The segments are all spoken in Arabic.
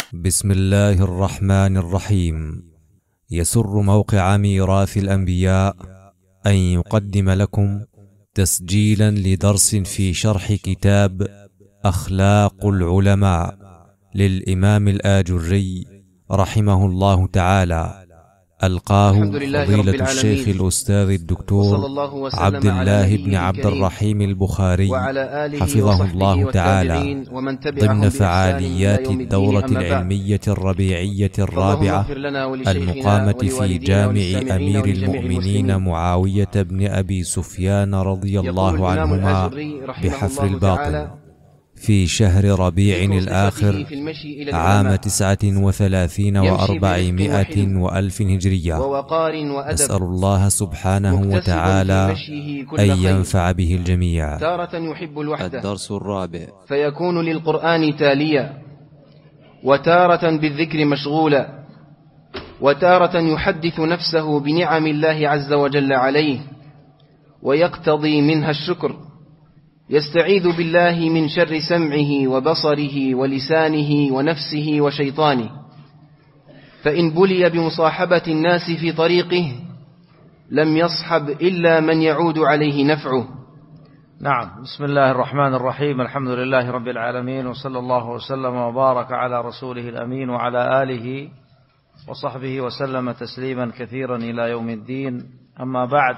بسم الله الرحمن الرحيم. يسر موقع ميراث الأنبياء أن يقدم لكم تسجيلا لدرس في شرح كتاب أخلاق العلماء للإمام الآجري رحمه الله تعالى، ألقاه فضيلة الشيخ الأستاذ الدكتور عبد الله بن عبد الرحيم البخاري حفظه الله تعالى ضمن فعاليات الدورة العلمية الربيعية الرابعة المقامة في جامع أمير المؤمنين معاوية بن أبي سفيان رضي الله عنهما بحفر الباطن في شهر ربيع الآخر عام 39 و400 وألف هجرية. نسأل الله سبحانه وتعالى أن ينفع به الجميع. تارة يحب الوحدة. الدرس الرابع. فيكون للقرآن تاليا، وتارة بالذكر مشغولا، وتارة يحدث نفسه بنعم الله عز وجل عليه ويقتضي منها الشكر، يستعيذ بالله من شر سمعه وبصره ولسانه ونفسه وشيطانه، فإن بلي بمصاحبة الناس في طريقه لم يصحب إلا من يعود عليه نفعه. نعم. بسم الله الرحمن الرحيم. الحمد لله رب العالمين، وصلى الله وسلم وبارك على رسوله الأمين وعلى آله وصحبه وسلم تسليما كثيرا إلى يوم الدين. أما بعد،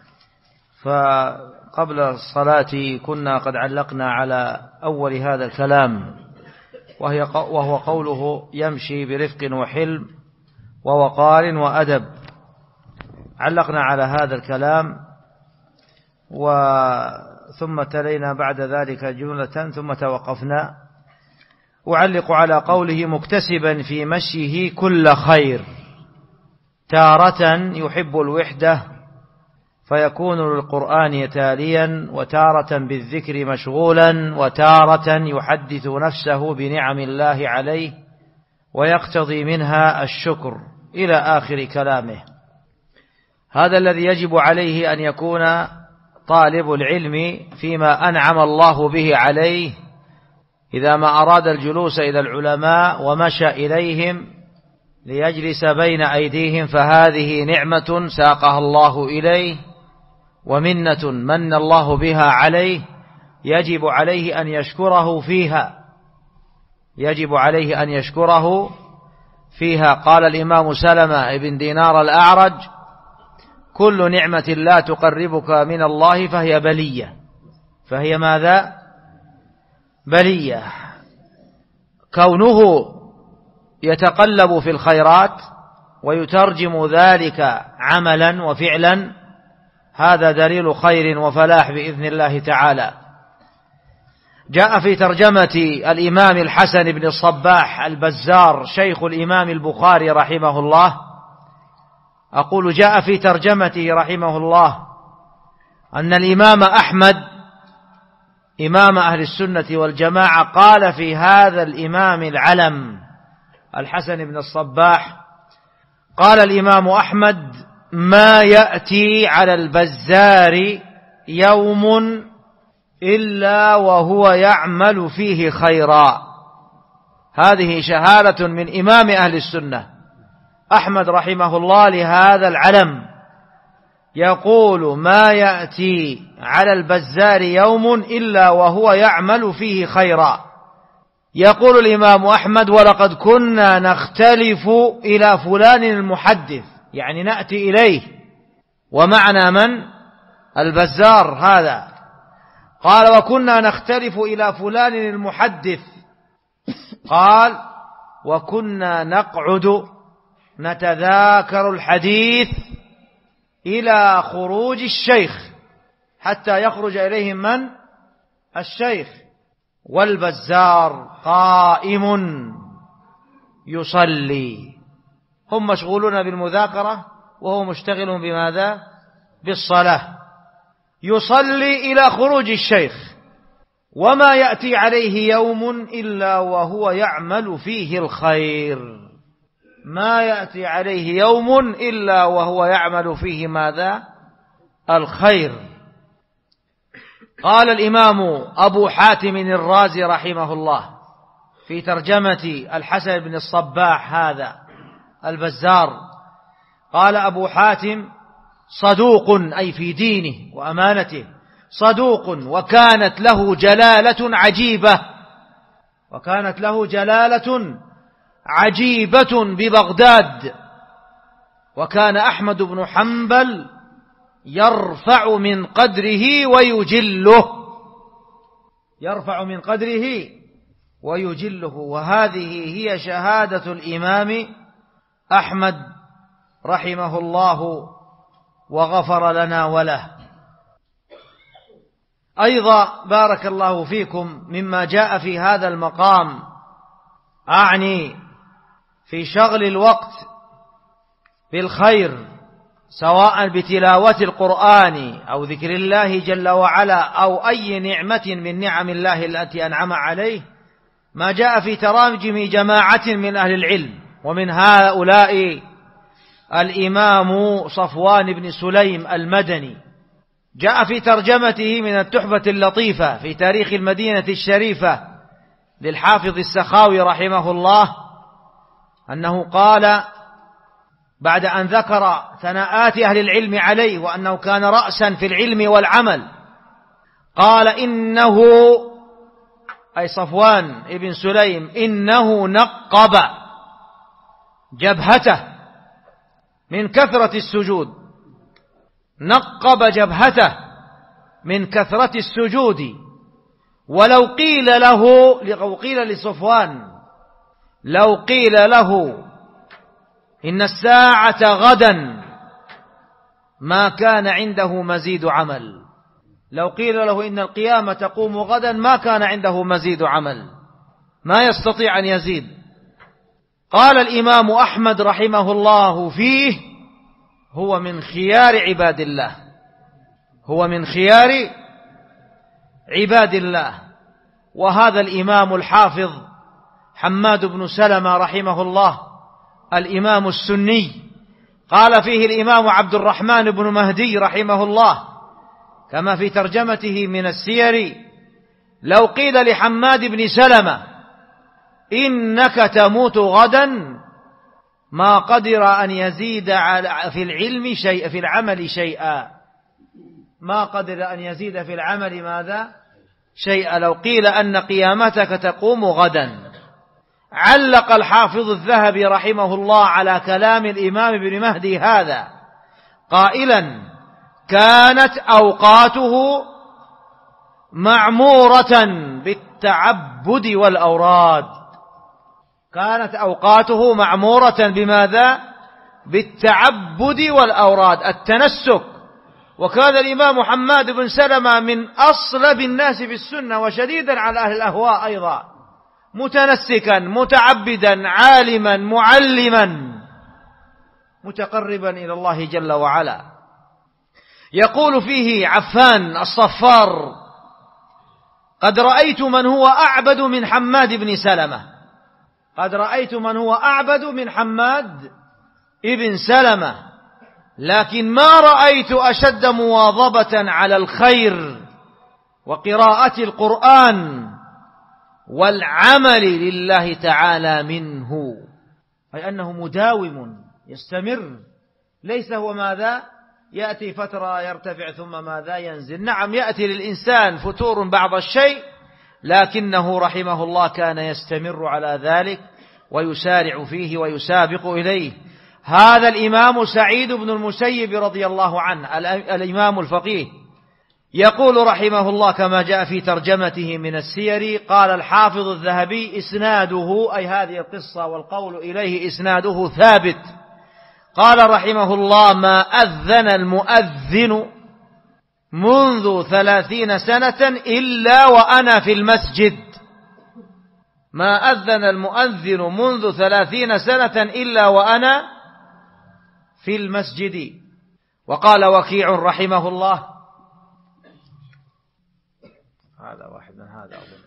فقبل الصلاة كنا قد علقنا على أول هذا الكلام، وهو قوله يمشي برفق وحلم ووقار وأدب. علقنا على هذا الكلام ثم تلينا بعد ذلك جملة ثم توقفنا. أعلق على قوله مكتسبا في مشيه كل خير، تارة يحب الوحدة فيكون للقرآن تاليا، وتارة بالذكر مشغولا، وتارة يحدث نفسه بنعم الله عليه ويقتضي منها الشكر، إلى آخر كلامه. هذا الذي يجب عليه أن يكون طالب العلم فيما أنعم الله به عليه، إذا ما أراد الجلوس إلى العلماء ومشى إليهم ليجلس بين أيديهم، فهذه نعمة ساقها الله إليه ومنة من الله بها عليه، يجب عليه أن يشكره فيها، يجب عليه أن يشكره فيها. قال الإمام سلمة بن دينار الأعرج: كل نعمة لا تقربك من الله فهي بلية. فهي ماذا؟ بلية. كونه يتقلب في الخيرات ويترجم ذلك عملا وفعلا، هذا دليل خير وفلاح بإذن الله تعالى. جاء في ترجمة الإمام الحسن بن الصباح البزار شيخ الإمام البخاري رحمه الله، أقول جاء في ترجمته رحمه الله أن الإمام أحمد إمام أهل السنة والجماعة قال في هذا الإمام العلم الحسن بن الصباح، قال الإمام أحمد: ما يأتي على البزار يوم إلا وهو يعمل فيه خيرا. هذه شهادة من إمام أهل السنة أحمد رحمه الله لهذا العلم، يقول: ما يأتي على البزار يوم إلا وهو يعمل فيه خيرا. يقول الإمام أحمد: ولقد كنا نختلف إلى فلان المحدث، يعني نأتي إليه، ومعنا من؟ البزار هذا. قال: وكنا نختلف إلى فلان المحدث. قال: وكنا نقعد نتذاكر الحديث إلى خروج الشيخ، حتى يخرج إليهم من؟ الشيخ. والبزار قائم يصلي. هم مشغولون بالمذاكرة وهو مشتغل بماذا؟ بالصلاة. يصلي إلى خروج الشيخ، وما يأتي عليه يوم إلا وهو يعمل فيه الخير. ما يأتي عليه يوم إلا وهو يعمل فيه ماذا؟ الخير. قال الإمام أبو حاتم الرازي رحمه الله: في ترجمة الحسن بن الصباح هذا البزار قال أبو حاتم صدوق، أي في دينه وأمانته صدوق، وكانت له جلالة عجيبة، وكانت له جلالة عجيبة ببغداد. وكان أحمد بن حنبل يرفع من قدره ويجله، يرفع من قدره ويجله. وهذه هي شهادة الإمام أحمد رحمه الله وغفر لنا وله. أيضا بارك الله فيكم مما جاء في هذا المقام، أعني في شغل الوقت بالخير، سواء بتلاوة القرآن أو ذكر الله جل وعلا أو أي نعمة من نعم الله التي أنعم عليه، ما جاء في تراجم جماعة من أهل العلم، ومن هؤلاء الإمام صفوان بن سليم المدني، جاء في ترجمته من التحفة اللطيفة في تاريخ المدينة الشريفة للحافظ السخاوي رحمه الله أنه قال بعد أن ذكر ثناءات أهل العلم عليه وأنه كان رأسا في العلم والعمل، قال إنه، أي صفوان بن سليم، إنه نقب جبهته من كثرة السجود، نقب جبهته من كثرة السجود. ولو قيل له، لو قيل لصفوان، لو قيل له إن الساعة غدا ما كان عنده مزيد عمل، لو قيل له إن القيامة تقوم غدا ما كان عنده مزيد عمل، ما يستطيع أن يزيد. قال الإمام أحمد رحمه الله فيه: هو من خيار عباد الله، هو من خيار عباد الله. وهذا الإمام الحافظ حماد بن سلمة رحمه الله الإمام السني، قال فيه الإمام عبد الرحمن بن مهدي رحمه الله كما في ترجمته من السير: لو قيل لحماد بن سلمة إنك تموت غدا ما قدر أن يزيد في العلم شيء، في العمل شيئا، ما قدر أن يزيد في العمل ماذا؟ شيئا. لو قيل أن قيامتك تقوم غدا. علق الحافظ الذهبي رحمه الله على كلام الإمام ابن مهدي هذا قائلا: كانت أوقاته معمورة بالتعبد والأوراد، كانت أوقاته معمورة بماذا؟ بالتعبد والأوراد، التنسك. وكان الإمام حماد بن سلمة من أصلب الناس بالسنة وشديدا على أهل الأهواء أيضا، متنسكا متعبدا عالما معلما متقربا إلى الله جل وعلا. يقول فيه عفان الصفار: قد رأيت من هو أعبد من حماد بن سلمة، قد رأيت من هو أعبد من حماد بن سلمة، لكن ما رأيت أشد مواظبة على الخير وقراءة القرآن والعمل لله تعالى منه، أي أنه مداوم يستمر، ليس هو ماذا يأتي فترة يرتفع ثم ماذا ينزل. نعم يأتي للإنسان فتور بعض الشيء، لكنه رحمه الله كان يستمر على ذلك ويسارع فيه ويسابق إليه. هذا الإمام سعيد بن المسيب رضي الله عنه الإمام الفقيه يقول رحمه الله كما جاء في ترجمته من السير: قال الحافظ الذهبي: إسناده، أي هذه القصة والقول إليه إسناده ثابت. قال رحمه الله: ما أذن المؤذن منذ 30 سنة إلا وأنا في المسجد، ما أذن المؤذن منذ 30 سنة إلا وأنا في المسجد. وقال وكيع رحمه الله: هذا واحد من هذا أظن.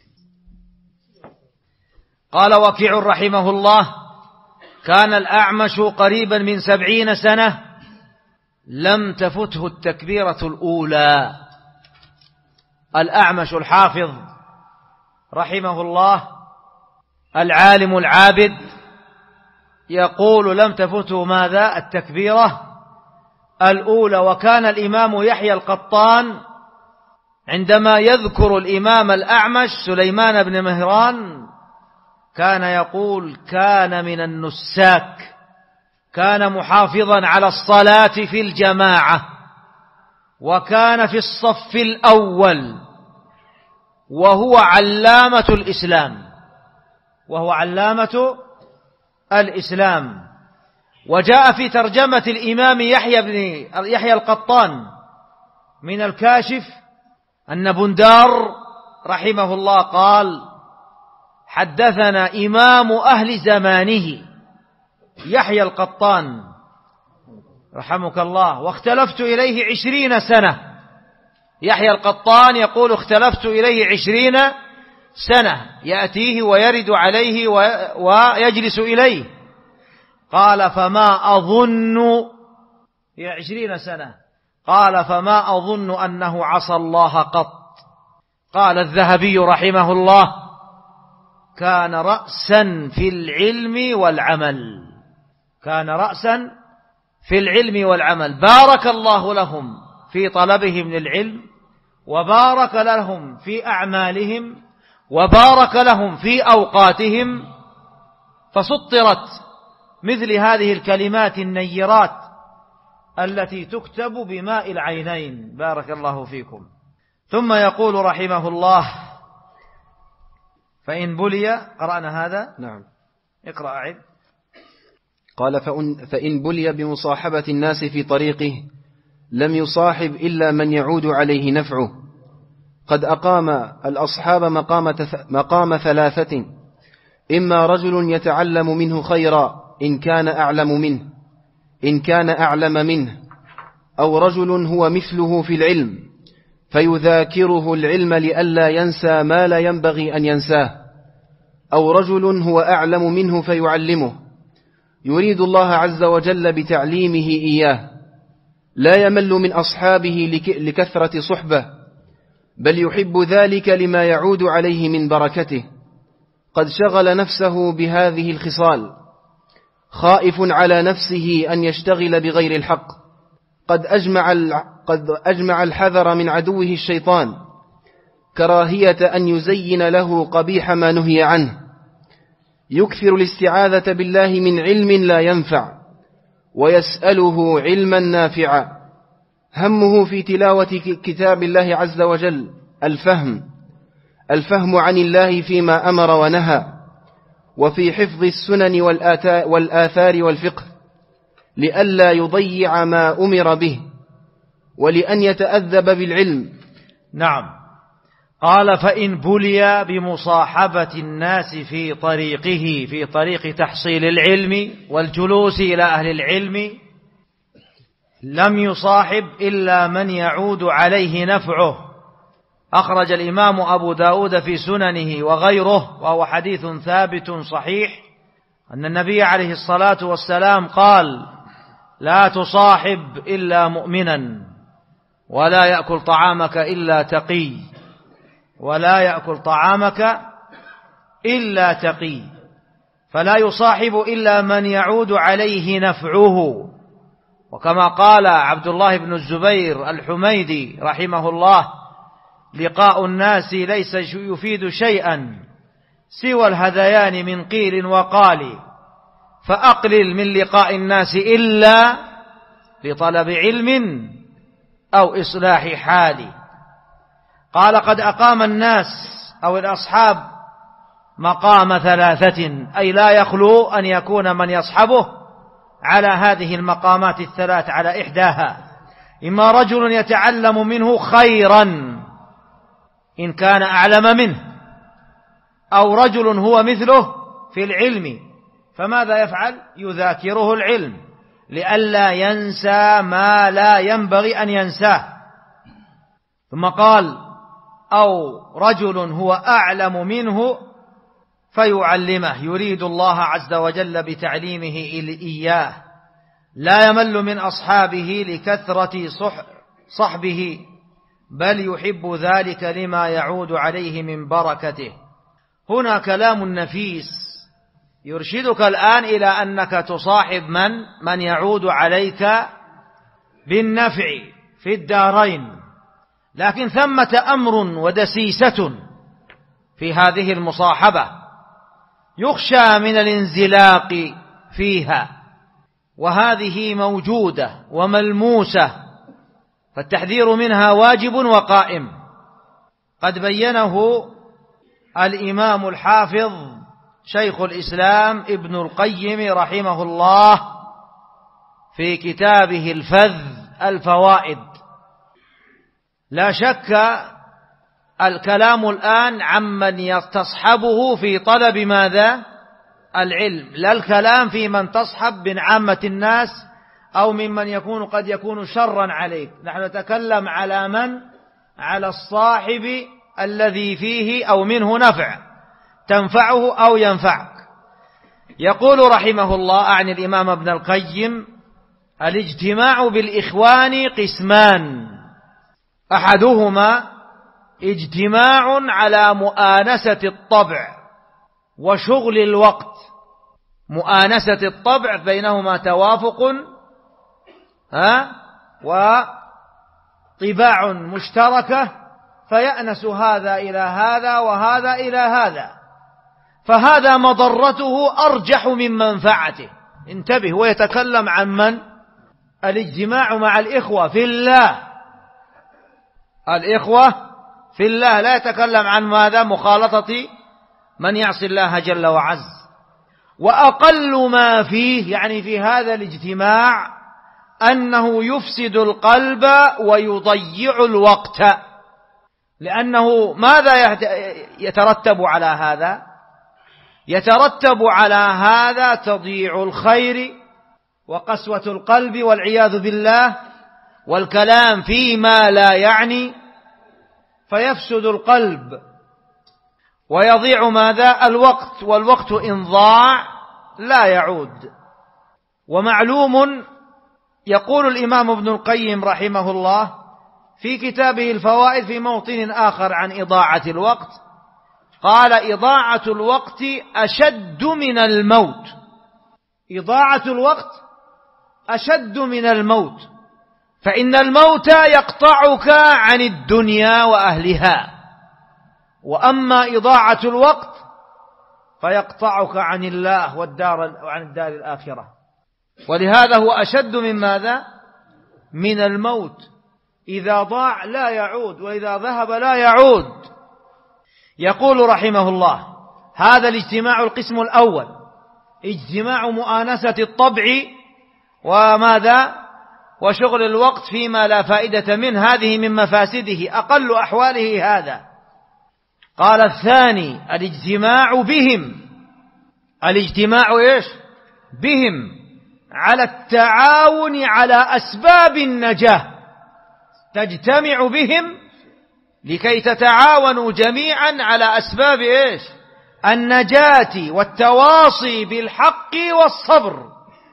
قال وكيع رحمه الله: كان الأعمش قريبا من 70 سنة لم تفته التكبيرة الأولى. الأعمش الحافظ رحمه الله العالم العابد يقول لم تفته ماذا؟ التكبيرة الأولى. وكان الإمام يحيى القطان عندما يذكر الإمام الأعمش سليمان بن مهران كان يقول كان من النساك، كان محافظا على الصلاة في الجماعة، وكان في الصف الأول، وهو علامة الإسلام، وهو علامة الإسلام. وجاء في ترجمة الإمام يحيى القطان من الكاشف أن بندار رحمه الله قال حدثنا إمام أهل زمانه يحيى القطان رحمك الله، واختلفت إليه 20 سنة. يحيى القطان يقول اختلفت إليه 20 سنة، يأتيه ويرد عليه ويجلس إليه. قال فما أظن 20 سنة، قال فما أظن أنه عصى الله قط. قال الذهبي رحمه الله كان رأسا في العلم والعمل، كان رأسا في العلم والعمل. بارك الله لهم في طلبهم للعلم، وبارك لهم في أعمالهم، وبارك لهم في أوقاتهم، فسطرت مثل هذه الكلمات النيرات التي تكتب بماء العينين. بارك الله فيكم. ثم يقول رحمه الله فإن بلي، قرأنا هذا؟ نعم. اقرأ أعد. قال فإن بلي بمصاحبة الناس في طريقه لم يصاحب إلا من يعود عليه نفعه. قد أقام الأصحاب مقام 3: إما رجل يتعلم منه خيرا إن كان أعلم منه، أو رجل هو مثله في العلم فيذاكره العلم لئلا ينسى ما لا ينبغي أن ينساه، أو رجل هو أعلم منه فيعلمه، يريد الله عز وجل بتعليمه إياه، لا يمل من أصحابه لكثرة صحبة، بل يحب ذلك لما يعود عليه من بركته. قد شغل نفسه بهذه الخصال، خائف على نفسه أن يشتغل بغير الحق. قد أجمع الحذر من عدوه الشيطان، كراهية أن يزين له قبيح ما نهي عنه. يكثر الاستعاذة بالله من علم لا ينفع، ويسأله علما نافعا. همه في تلاوة كتاب الله عز وجل الفهم عن الله فيما أمر ونهى، وفي حفظ السنن والآثار والفقه، لئلا يضيع ما أمر به، ولأن يتأذب بالعلم. نعم. قال فإن بلي بمصاحبة الناس في طريقه، في طريق تحصيل العلم والجلوس إلى أهل العلم، لم يصاحب إلا من يعود عليه نفعه. أخرج الإمام أبو داود في سننه وغيره، وهو حديث ثابت صحيح، أن النبي عليه الصلاة والسلام قال لا تصاحب إلا مؤمنا، ولا يأكل طعامك إلا تقي، ولا يأكل طعامك إلا تقي، فلا يصاحب إلا من يعود عليه نفعه. وكما قال عبد الله بن الزبير الحميدي رحمه الله لقاء الناس ليس يفيد شيئا سوى الهذيان من قيل وقال، فأقلل من لقاء الناس إلا لطلب علم أو إصلاح حال. قال قد أقام الناس أو الأصحاب مقام 3، أي لا يخلو أن يكون من يصحبه على هذه المقامات 3 على إحداها: إما رجل يتعلم منه خيرا إن كان أعلم منه، أو رجل هو مثله في العلم، فماذا يفعل؟ يذاكره العلم لئلا ينسى ما لا ينبغي أن ينساه. ثم قال أو رجل هو أعلم منه فيعلمه، يريد الله عز وجل بتعليمه إياه، لا يمل من أصحابه لكثرة صحبه، بل يحب ذلك لما يعود عليه من بركته. هنا كلام نفيس يرشدك الآن إلى أنك تصاحب من يعود عليك بالنفع في الدارين. لكن ثمة أمر ودسيسة في هذه المصاحبة يخشى من الانزلاق فيها، وهذه موجودة وملموسة، فالتحذير منها واجب وقائم. قد بينه الإمام الحافظ شيخ الإسلام ابن القيم رحمه الله في كتابه الفذ الفوائد. لا شك الكلام الآن عمن يستصحبه في طلب ماذا؟ العلم، لا الكلام في من تصحب من عامة الناس أو ممن قد يكون شرا عليك. نحن نتكلم على من؟ على الصاحب الذي فيه أو منه نفع تنفعه أو ينفعك. يقول رحمه الله عن الإمام ابن القيم: الاجتماع بالإخوان قسمان، أحدهما اجتماع على مؤانسة الطبع وشغل الوقت. مؤانسة الطبع بينهما توافق وطباع مشتركة، فيأنس هذا إلى هذا وهذا إلى هذا، فهذا مضرته أرجح من منفعته. انتبه، ويتكلم عن من؟ الاجتماع مع الإخوة في الله، الإخوة في الله، لا يتكلم عن ماذا؟ مخالطة من يعصي الله جل وعز. وأقل ما فيه، يعني في هذا الاجتماع، أنه يفسد القلب ويضيع الوقت. لأنه ماذا يترتب على هذا؟ يترتب على هذا تضييع الخير وقسوة القلب والعياذ بالله، والكلام فيما لا يعني، فيفسد القلب ويضيع ماذا؟ الوقت، والوقت إن ضاع لا يعود. ومعلوم، يقول الإمام ابن القيم رحمه الله في كتابه الفوائد في موطن آخر عن إضاعة الوقت، قال: إضاعة الوقت أشد من الموت. إضاعة الوقت أشد من الموت، فإن الموت يقطعك عن الدنيا وأهلها، وأما إضاعة الوقت فيقطعك عن الله وعن الدار الآخرة. ولهذا هو أشد من ماذا؟ من الموت. إذا ضاع لا يعود، وإذا ذهب لا يعود. يقول رحمه الله: هذا الاجتماع القسم الأول اجتماع مؤانسة الطبع وماذا؟ وشغل الوقت فيما لا فائدة منه، هذه من مفاسده، أقل أحواله هذا. قال الثاني الاجتماع بهم، الاجتماع إيش؟ بهم، على التعاون على أسباب النجاة. تجتمع بهم لكي تتعاونوا جميعا على أسباب إيش؟ النجاة والتواصي بالحق والصبر.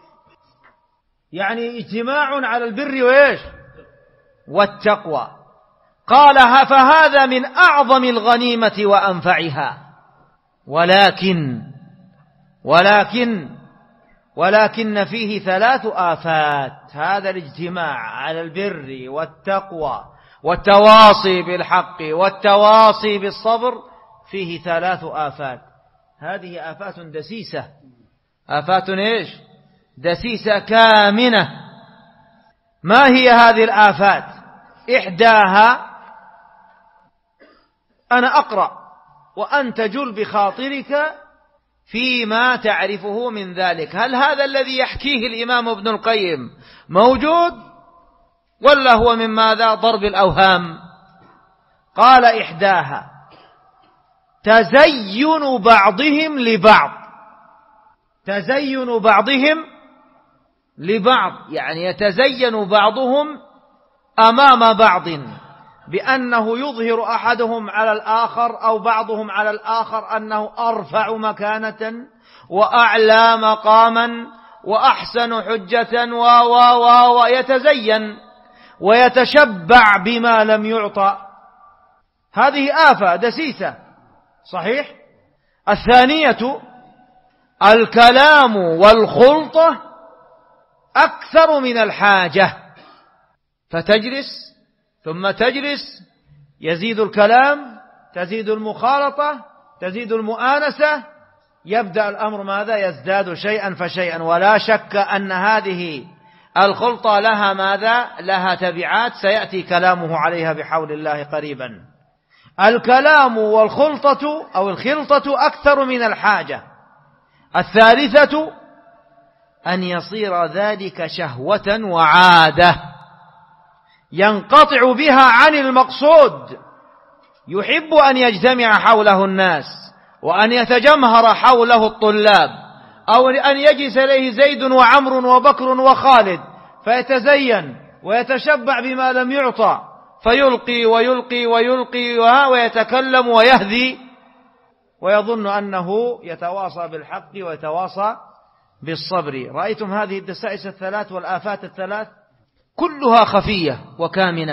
يعني اجتماع على البر وإيش؟ والتقوى. قالها فهذا من أعظم الغنيمة وأنفعها. ولكن فيه 3 آفات. هذا الاجتماع على البر والتقوى والتواصي بالحق والتواصي بالصبر فيه 3 آفات. هذه آفات دسيسة، آفات إيش؟ دسيسة كامنة. ما هي هذه الآفات؟ إحداها أنا أقرأ وأنت جل بخاطرك فيما تعرفه من ذلك. هل هذا الذي يحكيه الإمام ابن القيم موجود ولا هو من ماذا؟ ضرب الأوهام. قال: إحداها تزين بعضهم لبعض. تزين بعضهم لبعض، يعني يتزين بعضهم أمام بعض بأنه يظهر أحدهم على الآخر أو بعضهم على الآخر أنه أرفع مكانة وأعلى مقاما وأحسن حجة ويتزين ويتشبع بما لم يعطى. هذه آفة دسيسة، صحيح. الثانية الكلام والخلطة أكثر من الحاجة، فتجلس ثم تجلس، يزيد الكلام، تزيد المخالطة، تزيد المؤانسة، يبدأ الأمر ماذا؟ يزداد شيئا فشيئا. ولا شك أن هذه الخلطة لها ماذا؟ لها تبعات سيأتي كلامه عليها بحول الله قريبا. الكلام والخلطة أو الخلطة أكثر من الحاجة. الثالثة أن يصير ذلك شهوة وعادة ينقطع بها عن المقصود، يحب أن يجتمع حوله الناس وأن يتجمهر حوله الطلاب، أو أن يجلس إليه زيد وعمر وبكر وخالد فيتزين ويتشبع بما لم يعطى، فيلقي ويلقي ويلقي ويتكلم ويهذي ويظن أنه يتواصى بالحق ويتواصى بالصبر. رأيتم هذه الدسائس الثلاث والآفات الثلاث كلها خفية وكامنة.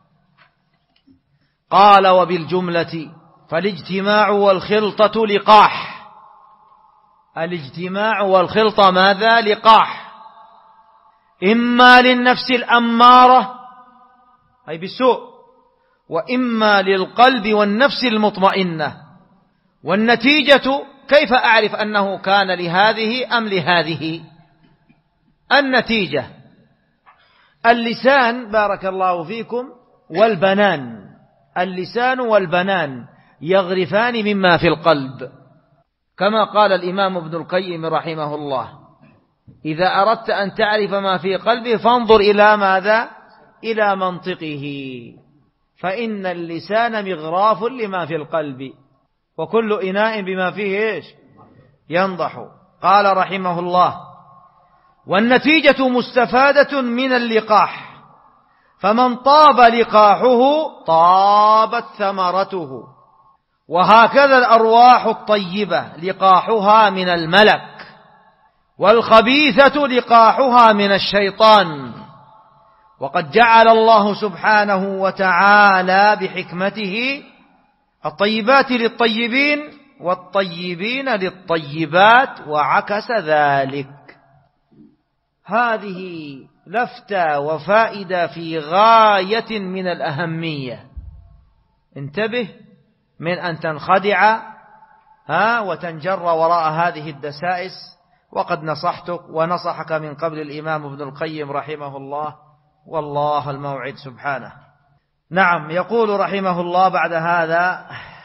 قال: وبالجملة فالاجتماع والخلطة لقاح. الاجتماع والخلطة ماذا؟ لقاح، إما للنفس الأمارة أي بالسوء، وإما للقلب والنفس المطمئنة. والنتيجة كيف أعرف أنه كان لهذه أم لهذه؟ النتيجة اللسان، بارك الله فيكم، والبنان. اللسان والبنان يغرفان مما في القلب، كما قال الإمام ابن القيم رحمه الله: إذا أردت أن تعرف ما في قلبه فانظر إلى ماذا؟ إلى منطقه، فإن اللسان مغراف لما في القلب، وكل إناء بما فيه إيش؟ ينضح. قال رحمه الله: والنتيجة مستفادة من اللقاح، فمن طاب لقاحه طابت ثمرته. وهكذا الأرواح الطيبة لقاحها من الملك، والخبيثة لقاحها من الشيطان. وقد جعل الله سبحانه وتعالى بحكمته الطيبات للطيبين والطيبين للطيبات، وعكس ذلك. هذه لفتة وفائدة في غاية من الأهمية. انتبه من أن تنخدع وتنجر وراء هذه الدسائس، وقد نصحتك ونصحك من قبل الإمام ابن القيم رحمه الله، والله الموعد سبحانه. نعم، يقول رحمه الله بعد هذا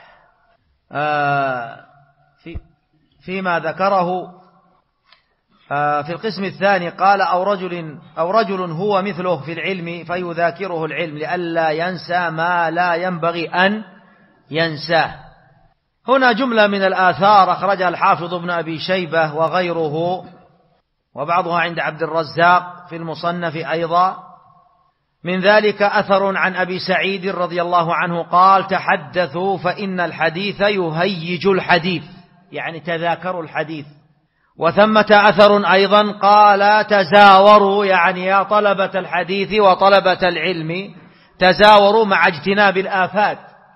فيما ذكره في القسم الثاني، قال: أو رجل هو مثله في العلم فيذاكره العلم لئلا ينسى ما لا ينبغي أن ينساه. هنا جملة من الآثار أخرجها الحافظ ابن أبي شيبة وغيره، وبعضها عند عبد الرزاق في المصنف أيضا. من ذلك أثر عن أبي سعيد رضي الله عنه قال: تحدثوا فإن الحديث يهيج الحديث، يعني تذاكروا الحديث. وثمة أثر أيضا قال: تزاوروا، يعني يا طلبة الحديث وطلبة العلم تزاوروا مع اجتناب الآفات،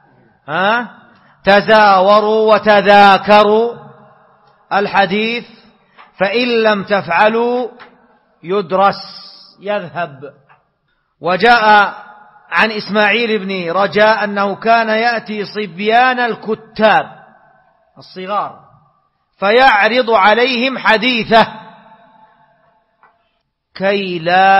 تزاوروا وتذاكروا الحديث، فإن لم تفعلوا يدرس، يذهب. وجاء عن إسماعيل بن رجاء أنه كان يأتي صبيان الكتاب الصغار فيعرض عليهم حديثه كي لا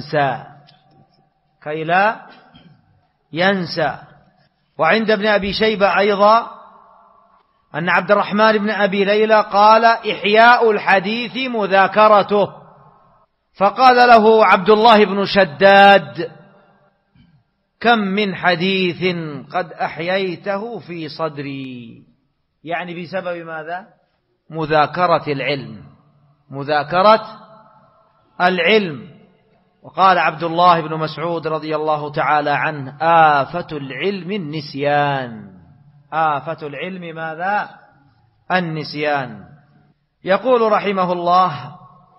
ينسى. وعند ابن أبي شيبة أيضا أن عبد الرحمن بن أبي ليلى قال: إحياء الحديث مذاكرته. فقال له عبد الله بن شداد: كم من حديث قد أحييته في صدري، يعني بسبب ماذا؟ مذاكرة العلم. وقال عبد الله بن مسعود رضي الله تعالى عنه: آفة العلم النسيان. آفة العلم ماذا؟ النسيان. يقول رحمه الله: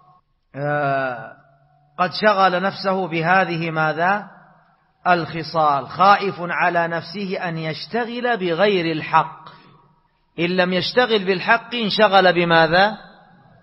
قد شغل نفسه بهذه ماذا؟ الخصال، خائف على نفسه أن يشتغل بغير الحق. إن لم يشتغل بالحق انشغل بماذا؟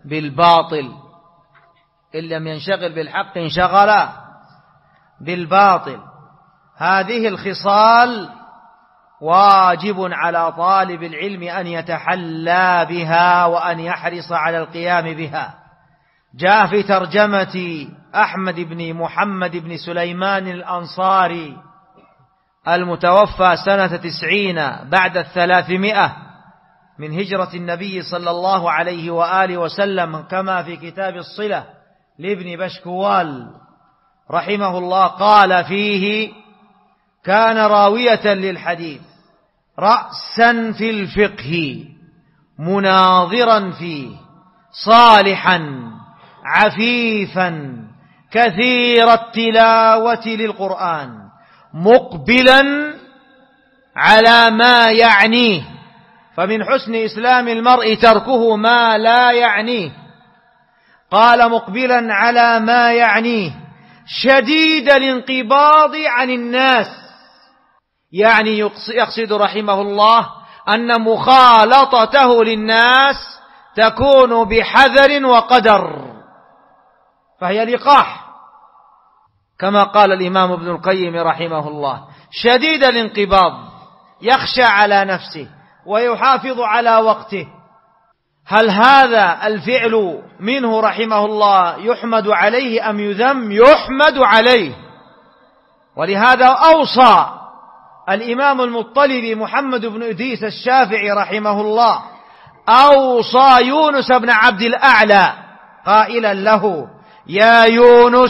بالباطل، إن لم ينشغل بالحق انشغل بالباطل. هذه الخصال واجب على طالب العلم أن يتحلى بها وأن يحرص على القيام بها. جاء في ترجمة أحمد بن محمد بن سليمان الأنصاري المتوفى سنة 90 بعد 300 من هجرة النبي صلى الله عليه وآله وسلم، كما في كتاب الصلة لابن بشكوال رحمه الله، قال فيه: كان راوية للحديث رأسا في الفقه مناظرا فيه صالحا عفيفا كثير التلاوة للقرآن مقبلا على ما يعنيه، فمن حسن إسلام المرء تركه ما لا يعنيه. قال: مقبلا على ما يعنيه شديد الانقباض عن الناس، يعني يقصد رحمه الله أن مخالطته للناس تكون بحذر وقدر، فهي لقاح، كما قال الإمام ابن القيم رحمه الله: شديد الانقباض، يخشى على نفسه ويحافظ على وقته. هل هذا الفعل منه رحمه الله يحمد عليه أم يذم؟ يحمد عليه. ولهذا أوصى الإمام المطلبي محمد بن إدريس الشافعي رحمه الله، أوصى يونس بن عبد الأعلى قائلا له: يا يونس،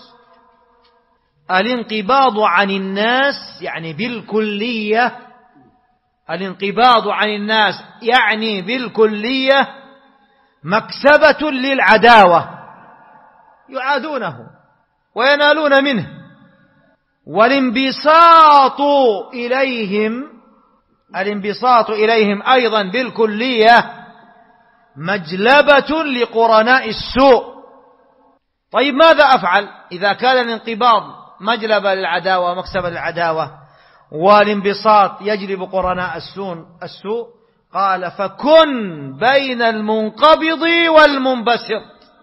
الانقباض عن الناس يعني بالكلية، الانقباض عن الناس يعني بالكلية مكسبة للعداوة، يعادونه وينالون منه، والانبساط إليهم أيضا بالكلية مجلبة لقرناء السوء. طيب ماذا أفعل إذا كان الانقباض مجلبة للعداوة ومكسبة للعداوة والانبساط يجلب قرناء السوء؟ قال: فكن بين المنقبض والمنبسط،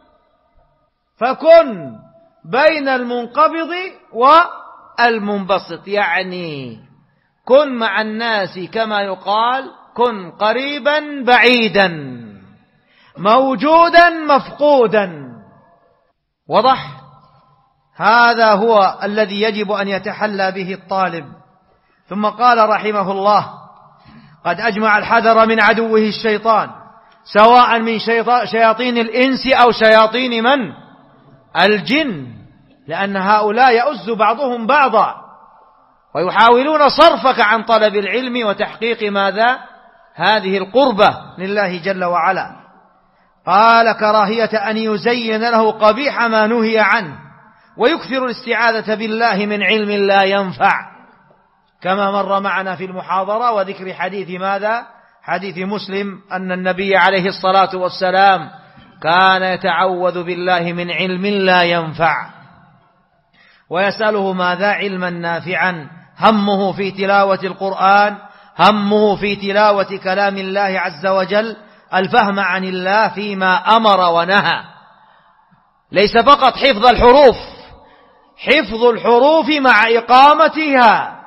فكن بين المنقبض والمنبسط، يعني كن مع الناس كما يقال كن قريبا بعيدا، موجودا مفقودا. وضح؟ هذا هو الذي يجب أن يتحلى به الطالب. ثم قال رحمه الله: قد أجمع الحذر من عدوه الشيطان، سواء من شياطين الإنس أو شياطين من؟ الجن، لأن هؤلاء يؤز بعضهم بعضا ويحاولون صرفك عن طلب العلم وتحقيق ماذا؟ هذه القربة لله جل وعلا. قال: كراهية أن يزين له قبيح ما نهي عنه، ويكثر الاستعاذة بالله من علم لا ينفع، كما مر معنا في المحاضرة وذكر حديث ماذا؟ حديث مسلم أن النبي عليه الصلاة والسلام كان يتعوذ بالله من علم لا ينفع، ويسأله ماذا؟ علما نافعا، همه في تلاوة القرآن، همه في تلاوة كلام الله عز وجل الفهم عن الله فيما أمر ونهى، ليس فقط حفظ الحروف، حفظ الحروف مع إقامتها.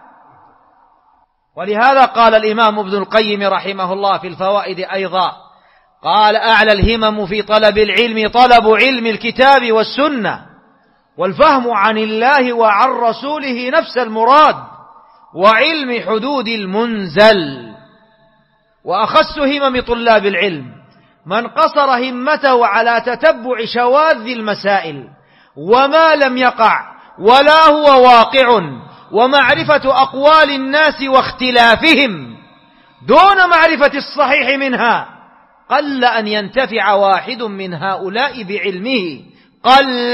ولهذا قال الإمام ابن القيم رحمه الله في الفوائد أيضا، قال: أعلى الهمم في طلب العلم طلب علم الكتاب والسنة، والفهم عن الله وعن رسوله نفس المراد، وعلم حدود المنزل. وأخص همم طلاب العلم من قصر همته على تتبع شواذ المسائل وما لم يقع ولا هو واقع، ومعرفة أقوال الناس واختلافهم دون معرفة الصحيح منها. قل أن ينتفع واحد من هؤلاء بعلمه، قل.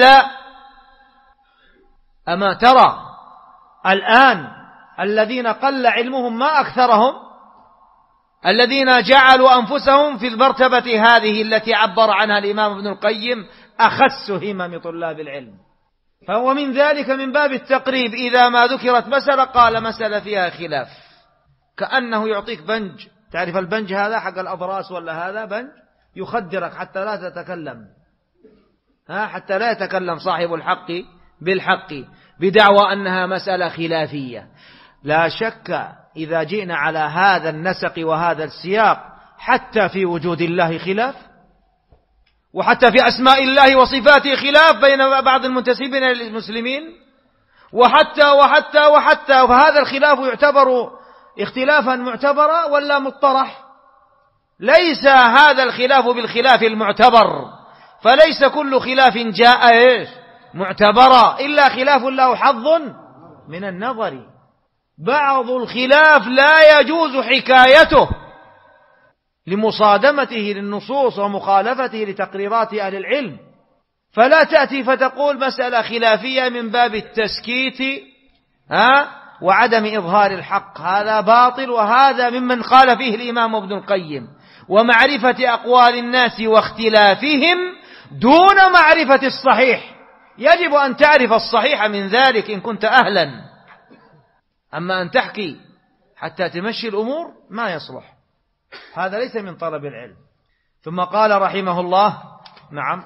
أما ترى الآن الذين قل علمهم ما أكثرهم، الذين جعلوا أنفسهم في المرتبة هذه التي عبر عنها الإمام ابن القيم أخس همم طلاب العلم. فهو من ذلك من باب التقريب، إذا ما ذكرت مسألة قال مسألة فيها خلاف، كأنه يعطيك بنج. تعرف البنج هذا حق الأضراس ولا هذا بنج؟ يخدرك حتى لا تتكلم، حتى لا يتكلم صاحب الحق بالحق بدعوى أنها مسألة خلافية. لا شك إذا جئنا على هذا النسق وهذا السياق حتى في وجود الله خلاف، وحتى في أسماء الله وصفاته خلاف بين بعض المنتسبين للمسلمين، وحتى فهذا الخلاف يعتبر اختلافا معتبرا ولا مطرح؟ ليس هذا الخلاف بالخلاف المعتبر، فليس كل خلاف جاء معتبرا إلا خلاف له حظ من النظر. بعض الخلاف لا يجوز حكايته لمصادمته للنصوص ومخالفته لتقريرات أهل العلم، فلا تأتي فتقول مسألة خلافية من باب التسكيت وعدم إظهار الحق. هذا باطل، وهذا ممن قال فيه الإمام ابن القيم: ومعرفة أقوال الناس واختلافهم دون معرفة الصحيح. يجب أن تعرف الصحيح من ذلك إن كنت أهلا، أما أن تحكي حتى تمشي الأمور ما يصلح، هذا ليس من طلب العلم. ثم قال رحمه الله: نعم،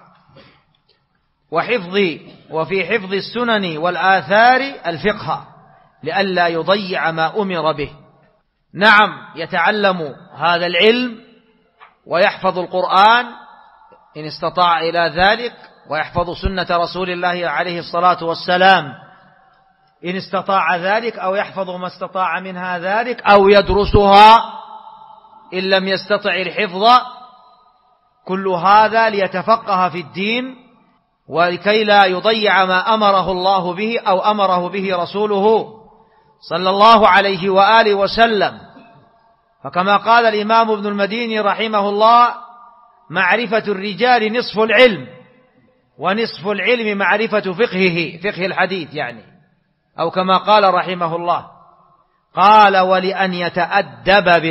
وفي حفظ السنن والآثار الفقه لئلا يضيع ما أمر به. نعم، يتعلم هذا العلم ويحفظ القرآن إن استطاع إلى ذلك، ويحفظ سنة رسول الله عليه الصلاة والسلام إن استطاع ذلك، أو يحفظ ما استطاع منها ذلك، أو يدرسها إن لم يستطع الحفظ. كل هذا ليتفقه في الدين ولكي لا يضيع ما أمره الله به أو أمره به رسوله صلى الله عليه وآله وسلم. فكما قال الإمام ابن المديني رحمه الله: معرفة الرجال نصف العلم، ونصف العلم معرفة فقه الحديث يعني، أو كما قال رحمه الله، قال: ولأن يتأدب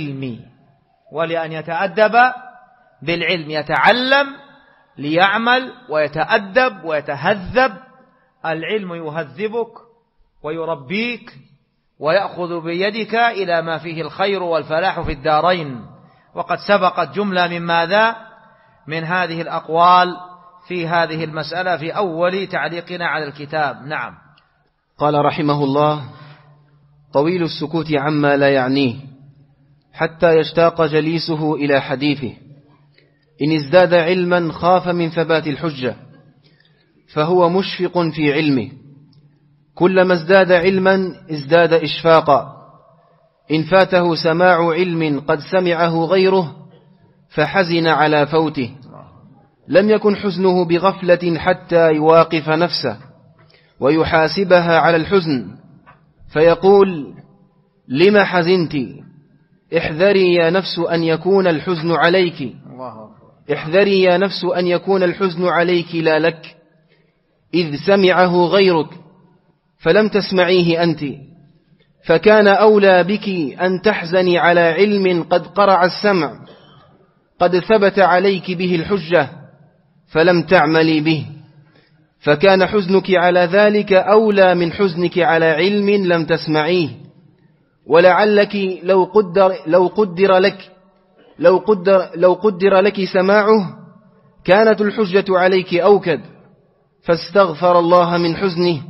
بالعلم، يتعلم ليعمل ويتأدب ويتهذب. العلم يهذبك ويربيك ويأخذ بيدك إلى ما فيه الخير والفلاح في الدارين. وقد سبقت جملة من هذه الأقوال في هذه المسألة في أول تعليقنا على الكتاب. نعم. قال رحمه الله: طويل السكوت عما لا يعنيه حتى يشتاق جليسه إلى حديثه. إن ازداد علما خاف من ثبات الحجة، فهو مشفق في علمه. كلما ازداد علما ازداد إشفاقا. إن فاته سماع علم قد سمعه غيره فحزن على فوته، لم يكن حزنه بغفلة حتى يواقف نفسه ويحاسبها على الحزن، فيقول: لما حزنت؟ احذري يا نفس أن يكون الحزن عليك، احذري يا نفس أن يكون الحزن عليك لا لك، إذ سمعه غيرك فلم تسمعيه أنت، فكان أولى بك أن تحزني على علم قد قرع السمع، قد ثبت عليك به الحجة فلم تعملي به، فكان حزنك على ذلك أولى من حزنك على علم لم تسمعيه. ولعلك لو قدر لك سماعه كانت الحجة عليك أوكد، فاستغفر الله من حزنه